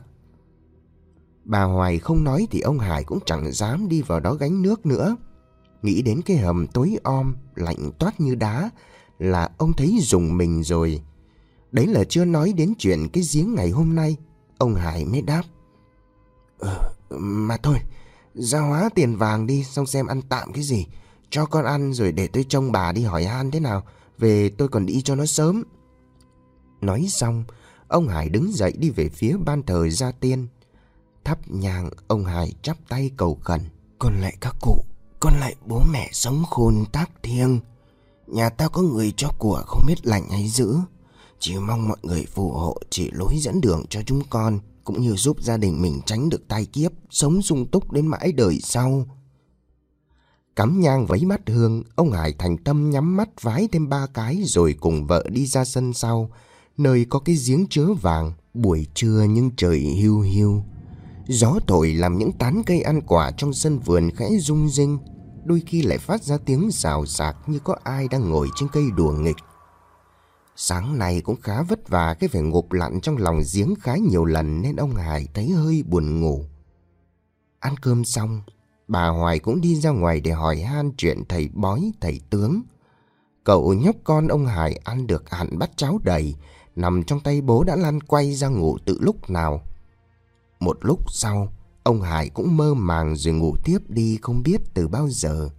Bà Hoài không nói thì ông Hải cũng chẳng dám đi vào đó gánh nước nữa. Nghĩ đến cái hầm tối om, lạnh toát như đá là ông thấy rùng mình rồi. Đấy là chưa nói đến chuyện cái giếng ngày hôm nay. Ông Hải mới đáp: Mà thôi, ra hóa tiền vàng đi, xong xem ăn tạm cái gì. Cho con ăn rồi để tôi trông bà đi hỏi han thế nào. Về tôi còn đi cho nó sớm." Nói xong, ông Hải đứng dậy đi về phía ban thờ gia tiên. Thắp nhang, ông Hải chắp tay cầu khẩn: "Con lạy các cụ, con lạy bố mẹ sống khôn tác thiêng. Nhà tao có người cho của không biết lành hay dữ. Chỉ mong mọi người phù hộ chỉ lối dẫn đường cho chúng con, cũng như giúp gia đình mình tránh được tai kiếp, sống sung túc đến mãi đời sau." Cắm nhang vấy bát hương, ông Hải thành tâm nhắm mắt vái thêm 3 cái rồi cùng vợ đi ra sân sau, nơi có cái giếng chứa vàng. Buổi trưa nhưng trời hiu hiu. Gió thổi làm những tán cây ăn quả trong sân vườn khẽ rung rinh, đôi khi lại phát ra tiếng xào xạc như có ai đang ngồi trên cây đùa nghịch. Sáng nay cũng khá vất vả cái phải ngụp lặn trong lòng giếng khá nhiều lần nên ông Hải thấy hơi buồn ngủ. Ăn cơm xong, bà Hoài cũng đi ra ngoài để hỏi han chuyện thầy bói thầy tướng. Cậu nhóc con ông Hải ăn được hẳn bát cháo đầy, nằm trong tay bố đã lăn quay ra ngủ từ lúc nào. Một lúc sau, ông Hải cũng mơ màng rồi ngủ tiếp đi không biết từ bao giờ.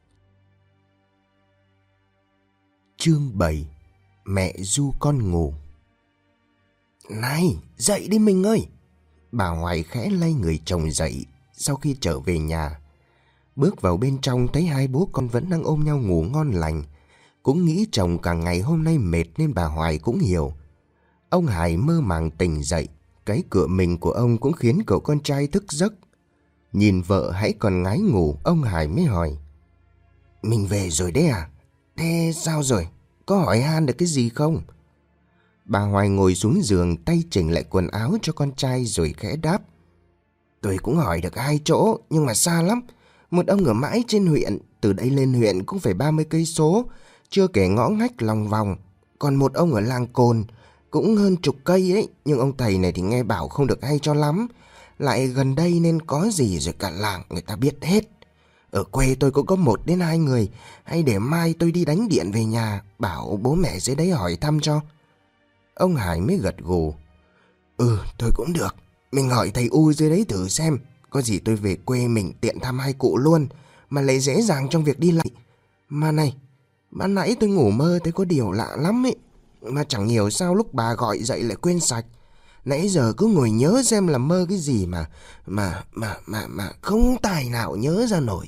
Chương 7: Mẹ ru con ngủ. "Này, dậy đi mình ơi!" Bà Hoài khẽ lay người chồng dậy sau khi trở về nhà. Bước vào bên trong thấy hai bố con vẫn đang ôm nhau ngủ ngon lành. Cũng nghĩ chồng cả ngày hôm nay mệt nên bà Hoài cũng hiểu. Ông Hải mơ màng tỉnh dậy. Cái cựa mình của ông cũng khiến cậu con trai thức giấc. Nhìn vợ hãy còn ngái ngủ, ông Hải mới hỏi: "Mình về rồi đấy à? Thế sao rồi? Có hỏi han được cái gì không?" Bà Hoài ngồi xuống giường, tay chỉnh lại quần áo cho con trai rồi khẽ đáp: "Tôi cũng hỏi được 2 chỗ nhưng mà xa lắm. Một ông ở mãi trên huyện, từ đây lên huyện cũng phải 30 cây số, chưa kể ngõ ngách lòng vòng. Còn một ông ở làng Cồn, cũng hơn 10 cây ấy, nhưng ông thầy này thì nghe bảo không được hay cho lắm. Lại gần đây nên có gì rồi cả làng người ta biết hết. Ở quê tôi cũng có 1 đến 2 người. Hay để mai tôi đi đánh điện về nhà, bảo bố mẹ dưới đấy hỏi thăm cho. Ông Hải mới gật gù. Thôi cũng được. Mình hỏi thầy U dưới đấy thử xem. Có gì tôi về quê mình tiện thăm hai cụ luôn, mà lại dễ dàng trong việc đi lại. Mà này, ban nãy tôi ngủ mơ thấy có điều lạ lắm ấy. Mà chẳng hiểu sao lúc bà gọi dậy lại quên sạch. Nãy giờ cứ ngồi nhớ xem là mơ cái gì mà không tài nào nhớ ra nổi.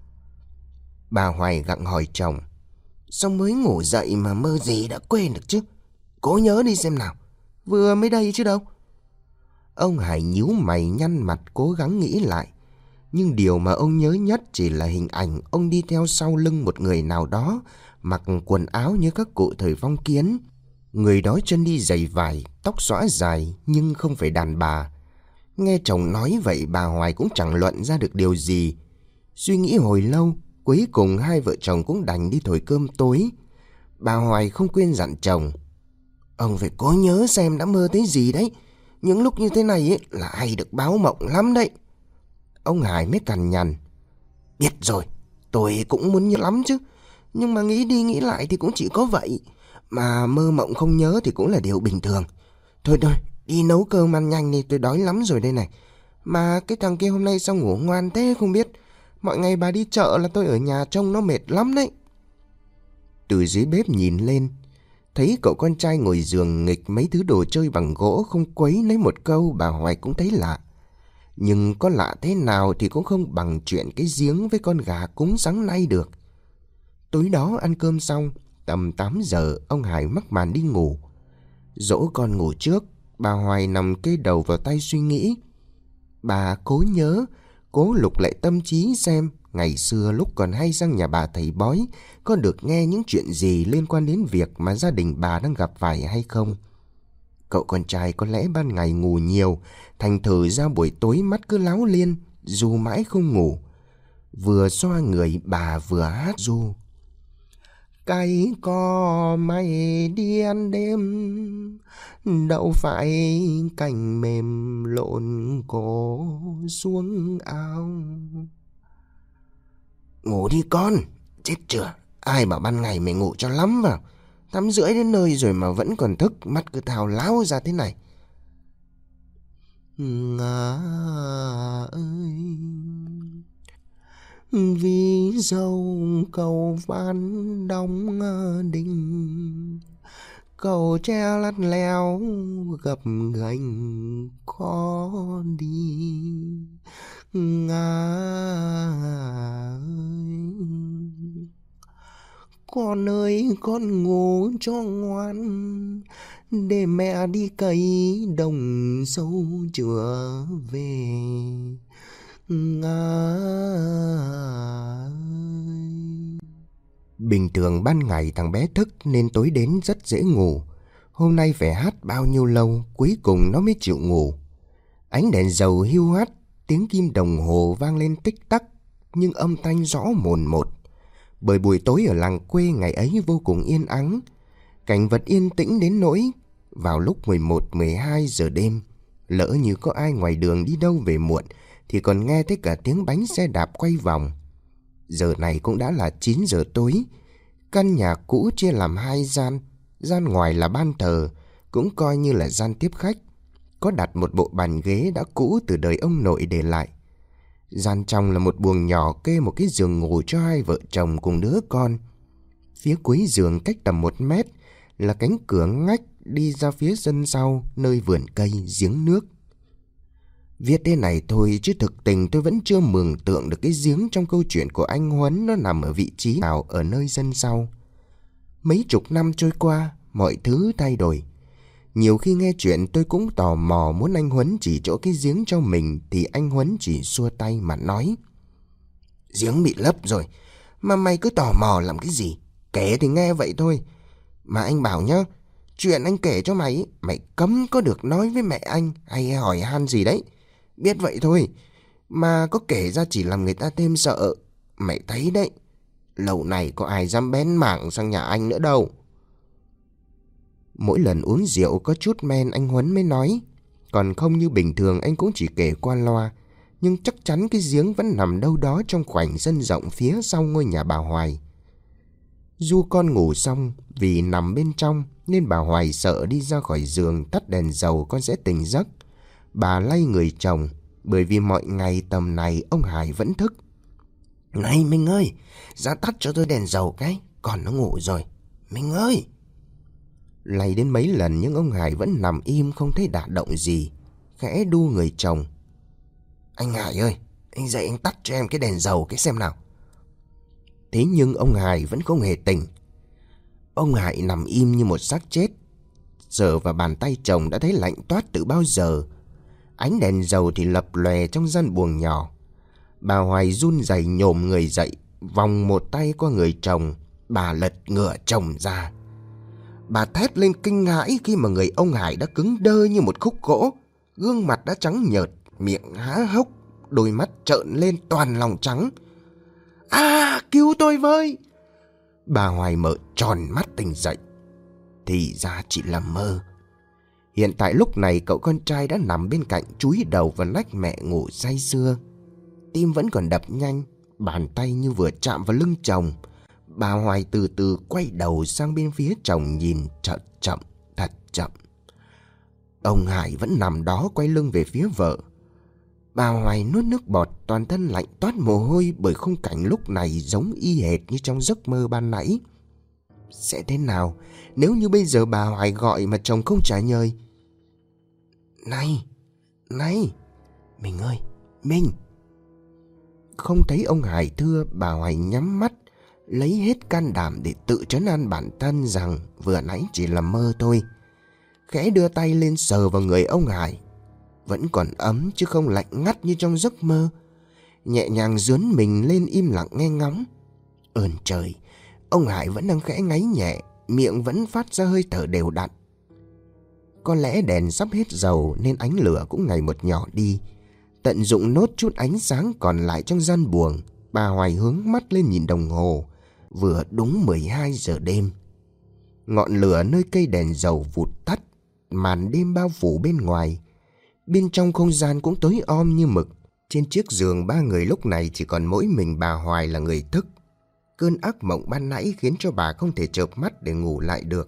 Bà Hoài gặng hỏi chồng. Sao mới ngủ dậy mà mơ gì đã quên được chứ? Cố nhớ đi xem nào. Vừa mới đây chứ đâu. Ông Hải nhíu mày nhăn mặt cố gắng nghĩ lại. Nhưng điều mà ông nhớ nhất chỉ là hình ảnh ông đi theo sau lưng một người nào đó, mặc quần áo như các cụ thời phong kiến. Người đó chân đi giày vải, tóc xõa dài nhưng không phải đàn bà. Nghe chồng nói vậy bà Hoài cũng chẳng luận ra được điều gì. Suy nghĩ hồi lâu, cuối cùng hai vợ chồng cũng đành đi thổi cơm tối. Bà Hoài không quên dặn chồng. Ông phải cố nhớ xem đã mơ thấy gì đấy. Những lúc như thế này ấy, là hay được báo mộng lắm đấy. Ông Hải mới cằn nhằn. Biết rồi, tôi cũng muốn nhớ lắm chứ. Nhưng mà nghĩ đi nghĩ lại thì cũng chỉ có vậy. Mà mơ mộng không nhớ thì cũng là điều bình thường. Thôi, đi nấu cơm ăn nhanh đi, tôi đói lắm rồi đây này. Mà cái thằng kia hôm nay sao ngủ ngoan thế không biết. Mọi ngày bà đi chợ là tôi ở nhà trông nó mệt lắm đấy. Từ dưới bếp nhìn lên, thấy cậu con trai ngồi giường nghịch mấy thứ đồ chơi bằng gỗ không quấy lấy một câu, bà Hoài cũng thấy lạ. Nhưng có lạ thế nào thì cũng không bằng chuyện cái giếng với con gà cúng sáng nay được. Tối đó ăn cơm xong, tầm 8 giờ ông Hải mắc màn đi ngủ. Dỗ con ngủ trước, bà Hoài nằm kê đầu vào tay suy nghĩ. Bà cố nhớ, cố lục lại tâm trí xem ngày xưa lúc còn hay sang nhà bà thầy bói có được nghe những chuyện gì liên quan đến việc mà gia đình bà đang gặp phải hay không. Cậu con trai có lẽ ban ngày ngủ nhiều, thành thử ra buổi tối mắt cứ láo liên, ru mãi không ngủ. Vừa xoa người bà vừa hát ru. Cay cò mày đi ăn đêm, đậu phải cành mềm lộn cổ xuống ao. Ngủ đi con, chết chưa, ai bảo ban ngày mày ngủ cho lắm vào. 8:30 đến nơi rồi mà vẫn còn thức, mắt cứ thao láo ra thế này. Ngà ơi, vì dâu cầu van đóng đinh, cầu tre lắt leo gập ghềnh khó đi. Ngà ơi, con ơi con ngủ cho ngoan, để mẹ đi cày đồng sâu chữa về. Ngà ơi. Bình thường ban ngày thằng bé thức nên tối đến rất dễ ngủ. Hôm nay phải hát bao nhiêu lâu cuối cùng nó mới chịu ngủ. Ánh đèn dầu hiu hắt, tiếng kim đồng hồ vang lên tích tắc, nhưng âm thanh rõ mồn một. Bởi buổi tối ở làng quê ngày ấy vô cùng yên ắng. Cảnh vật yên tĩnh đến nỗi vào lúc 11-12 giờ đêm, lỡ như có ai ngoài đường đi đâu về muộn thì còn nghe thấy cả tiếng bánh xe đạp quay vòng. Giờ này cũng đã là 9 giờ tối. Căn nhà cũ chia làm 2 gian. Gian ngoài là ban thờ, cũng coi như là gian tiếp khách. Có đặt một bộ bàn ghế đã cũ từ đời ông nội để lại. Gian trong là một buồng nhỏ kê một cái giường ngủ cho hai vợ chồng cùng đứa con. Phía cuối giường cách tầm 1 mét là cánh cửa ngách đi ra phía sân sau, nơi vườn cây, giếng nước. Viết thế này thôi chứ thực tình tôi vẫn chưa mường tượng được cái giếng trong câu chuyện của anh Huấn nó nằm ở vị trí nào ở nơi sân sau. Mấy chục năm trôi qua, mọi thứ thay đổi. Nhiều khi nghe chuyện tôi cũng tò mò muốn anh Huấn chỉ chỗ cái giếng cho mình, thì anh Huấn chỉ xua tay mà nói. Giếng bị lấp rồi, mà mày cứ tò mò làm cái gì? Kể thì nghe vậy thôi. Mà anh bảo nhá, chuyện anh kể cho mày, mày cấm có được nói với mẹ anh hay hỏi han gì đấy. Biết vậy thôi, mà có kể ra chỉ làm người ta thêm sợ. Mày thấy đấy, lâu này có ai dám bén mảng sang nhà anh nữa đâu. Mỗi lần uống rượu có chút men anh Huấn mới nói. Còn không như bình thường anh cũng chỉ kể qua loa, nhưng chắc chắn cái giếng vẫn nằm đâu đó trong khoảnh sân rộng phía sau ngôi nhà bà Hoài. Du con ngủ xong, vì nằm bên trong nên bà Hoài sợ đi ra khỏi giường tắt đèn dầu con sẽ tỉnh giấc. Bà lay người chồng, bởi vì mọi ngày tầm này ông Hải vẫn thức. "Này Minh ơi, ra tắt cho tôi đèn dầu cái, còn nó ngủ rồi. Minh ơi!" Lay đến mấy lần nhưng ông Hải vẫn nằm im không thấy đả động gì. Khẽ đu người chồng. "Anh Hải ơi, anh dậy anh tắt cho em cái đèn dầu cái xem nào." Thế nhưng ông Hải vẫn không hề tỉnh. Ông Hải nằm im như một xác chết. Sờ vào bàn tay chồng đã thấy lạnh toát từ bao giờ. Ánh đèn dầu thì lập lòe trong gian buồng nhỏ. Bà Hoài run rẩy nhổm người dậy, vòng một tay qua người chồng. Bà lật ngửa chồng ra. Bà thét lên kinh hãi khi mà người ông Hải đã cứng đơ như một khúc gỗ. Gương mặt đã trắng nhợt, miệng há hốc, đôi mắt trợn lên toàn lòng trắng. Cứu tôi với!" Bà Hoài mở tròn mắt tỉnh dậy. Thì ra chỉ là mơ. Hiện tại lúc này cậu con trai đã nằm bên cạnh, chúi đầu vào nách mẹ ngủ say sưa. Tim vẫn còn đập nhanh, bàn tay như vừa chạm vào lưng chồng. Bà Hoài từ từ quay đầu sang bên phía chồng nhìn thật chậm, thật chậm. Ông Hải vẫn nằm đó quay lưng về phía vợ. Bà Hoài nuốt nước bọt, toàn thân lạnh toát mồ hôi bởi khung cảnh lúc này giống y hệt như trong giấc mơ ban nãy. Sẽ thế nào nếu như bây giờ bà Hoài gọi mà chồng không trả lời? Này, Mình ơi, Minh!" Không thấy ông Hải thưa, bà Hoài nhắm mắt, lấy hết can đảm để tự trấn an bản thân rằng vừa nãy chỉ là mơ thôi. Khẽ đưa tay lên sờ vào người ông Hải. Vẫn còn ấm chứ không lạnh ngắt như trong giấc mơ. Nhẹ nhàng dướn mình lên im lặng nghe ngóng. Ơn trời, ông Hải vẫn đang khẽ ngáy nhẹ, miệng vẫn phát ra hơi thở đều đặn. Có lẽ đèn sắp hết dầu nên ánh lửa cũng ngày một nhỏ đi. Tận dụng nốt chút ánh sáng còn lại trong gian buồng, bà Hoài hướng mắt lên nhìn đồng hồ. Vừa đúng 12 giờ đêm. Ngọn lửa nơi cây đèn dầu vụt tắt, màn đêm bao phủ bên ngoài. Bên trong không gian cũng tối om như mực. Trên chiếc giường ba người lúc này chỉ còn mỗi mình bà Hoài là người thức. Cơn ác mộng ban nãy khiến cho bà không thể chợp mắt để ngủ lại được.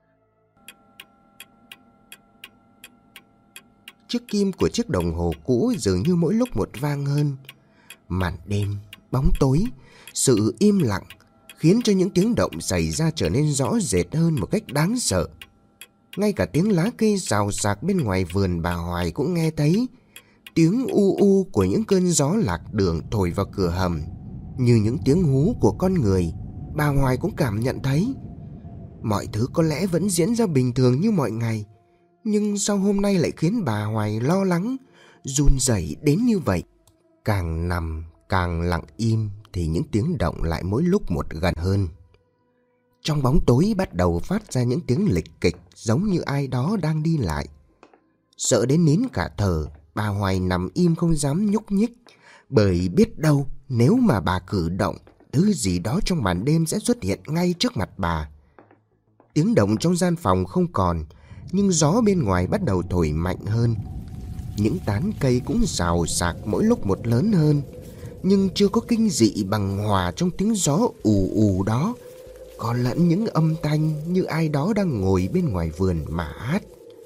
Chiếc kim của chiếc đồng hồ cũ dường như mỗi lúc một vang hơn. Màn đêm, bóng tối, sự im lặng khiến cho những tiếng động xảy ra trở nên rõ rệt hơn một cách đáng sợ. Ngay cả tiếng lá cây rào rạc bên ngoài vườn bà Hoài cũng nghe thấy. Tiếng u u của những cơn gió lạc đường thổi vào cửa hầm, như những tiếng hú của con người, bà Hoài cũng cảm nhận thấy. Mọi thứ có lẽ vẫn diễn ra bình thường như mọi ngày, nhưng sao hôm nay lại khiến bà Hoài lo lắng, run rẩy đến như vậy? Càng nằm càng lặng im thì những tiếng động lại mỗi lúc một gần hơn. Trong bóng tối bắt đầu phát ra những tiếng lịch kịch giống như ai đó đang đi lại. Sợ đến nín cả thở, bà Hoài nằm im không dám nhúc nhích, bởi biết đâu nếu mà bà cử động, thứ gì đó trong màn đêm sẽ xuất hiện ngay trước mặt bà. Tiếng động trong gian phòng không còn, nhưng gió bên ngoài bắt đầu thổi mạnh hơn. Những tán cây cũng rào rạc mỗi lúc một lớn hơn, nhưng chưa có kinh dị bằng hòa trong tiếng gió ù ù đó. Có lẫn những âm thanh như ai đó đang ngồi bên ngoài vườn mà hát.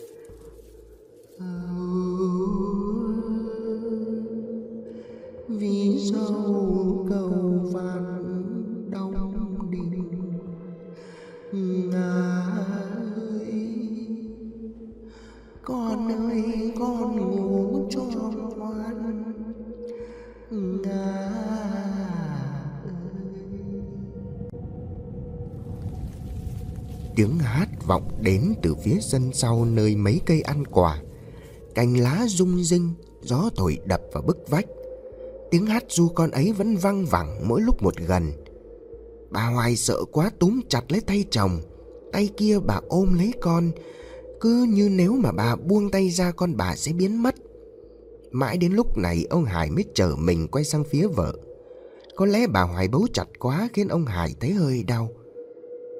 Vì dâu cầu vàng đông đình, Ngà ơi, con ơi con ngủ cho ngoan, Ngà ơi. Tiếng hát vọng đến từ phía sân sau nơi mấy cây ăn quả. Cành lá rung rinh, gió thổi đập vào bức vách. Tiếng hát ru con ấy vẫn văng vẳng mỗi lúc một gần. Bà Hoài sợ quá túm chặt lấy tay chồng. Tay kia bà ôm lấy con, cứ như nếu mà bà buông tay ra con bà sẽ biến mất. Mãi đến lúc này ông Hải mới trở mình quay sang phía vợ. Có lẽ bà Hoài bấu chặt quá khiến ông Hải thấy hơi đau.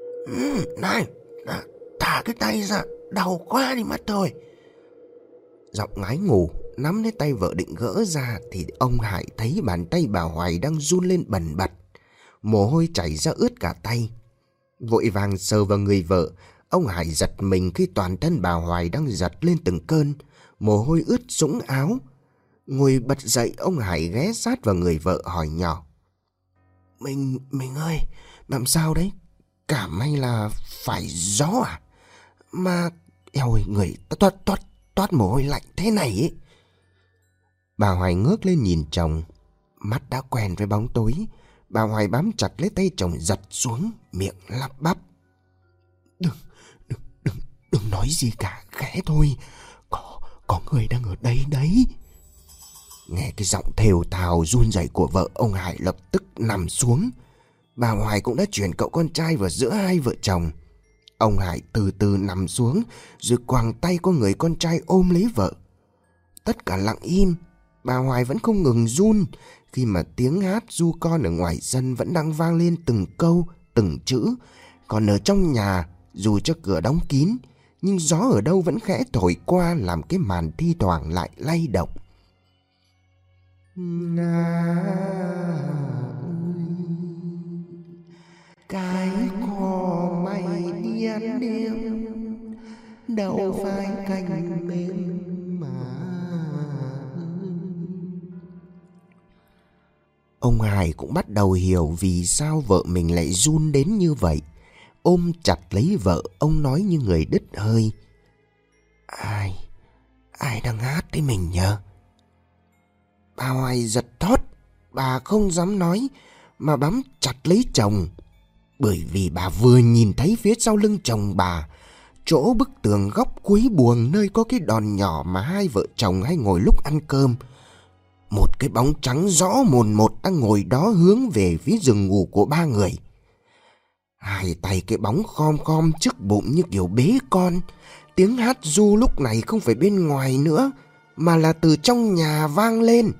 Này, thả cái tay ra, đau quá đi mất thôi. Giọng ngái ngủ, nắm lấy tay vợ định gỡ ra thì ông Hải thấy bàn tay bà Hoài đang run lên bần bật. Mồ hôi chảy ra ướt cả tay. Vội vàng sờ vào người vợ, ông Hải giật mình khi toàn thân bà Hoài đang giật lên từng cơn, mồ hôi ướt sũng áo. Ngồi bật dậy, ông Hải ghé sát vào người vợ hỏi nhỏ: Mình ơi, làm sao đấy? Cảm hay là phải gió à? Mà eo ơi, người toát mồ hôi lạnh thế này ấy. Bà Hoài ngước lên nhìn chồng, mắt đã quen với bóng tối. Bà Hoài bám chặt lấy tay chồng giật xuống, miệng lắp bắp: Đừng nói gì cả, khẽ thôi. Có người đang ở đây đấy. Nghe cái giọng thều thào run rẩy của vợ, ông Hải lập tức nằm xuống. Bà Hoài cũng đã chuyển cậu con trai vào giữa hai vợ chồng. Ông Hải từ từ nằm xuống, rồi quàng tay có người con trai ôm lấy vợ. Tất cả lặng im. Bà Hoài vẫn không ngừng run khi mà tiếng hát ru con ở ngoài sân vẫn đang vang lên từng câu, từng chữ. Còn ở trong nhà, dù cho cửa đóng kín, nhưng gió ở đâu vẫn khẽ thổi qua, làm cái màn thi thoảng lại lay động. Cái cò mày đi ăn đêm, đâu phải cành mềm mà. Ông Hải cũng bắt đầu hiểu vì sao vợ mình lại run đến như vậy. Ôm chặt lấy vợ, ông nói như người đứt hơi: Ai đang hát với mình nhờ? Bà Hoài giật thót. Bà không dám nói mà bám chặt lấy chồng, bởi vì bà vừa nhìn thấy phía sau lưng chồng bà, chỗ bức tường góc cuối buồng nơi có cái đòn nhỏ mà hai vợ chồng hay ngồi lúc ăn cơm, một cái bóng trắng rõ mồn một đang ngồi đó hướng về phía giường ngủ của ba người. Hai tay cái bóng khom khom trước bụng như kiểu bế con. Tiếng hát ru lúc này không phải bên ngoài nữa, mà là từ trong nhà vang lên: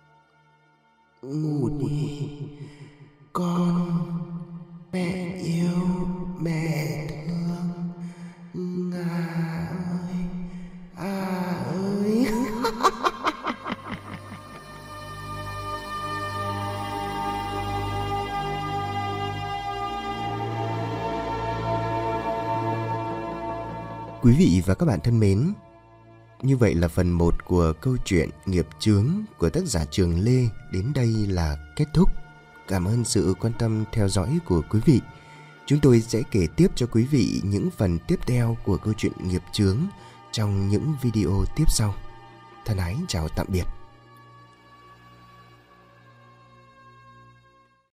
Ngủ đi con, mẹ yêu, mẹ thương, ơi. Quý vị và các bạn thân mến, như vậy là phần 1 của câu chuyện Nghiệp Chướng của tác giả Trường Lê đến đây là kết thúc. Cảm ơn sự quan tâm theo dõi của quý vị. Chúng tôi sẽ kể tiếp cho quý vị những phần tiếp theo của câu chuyện Nghiệp Chướng trong những video tiếp sau. Thân ái chào tạm biệt.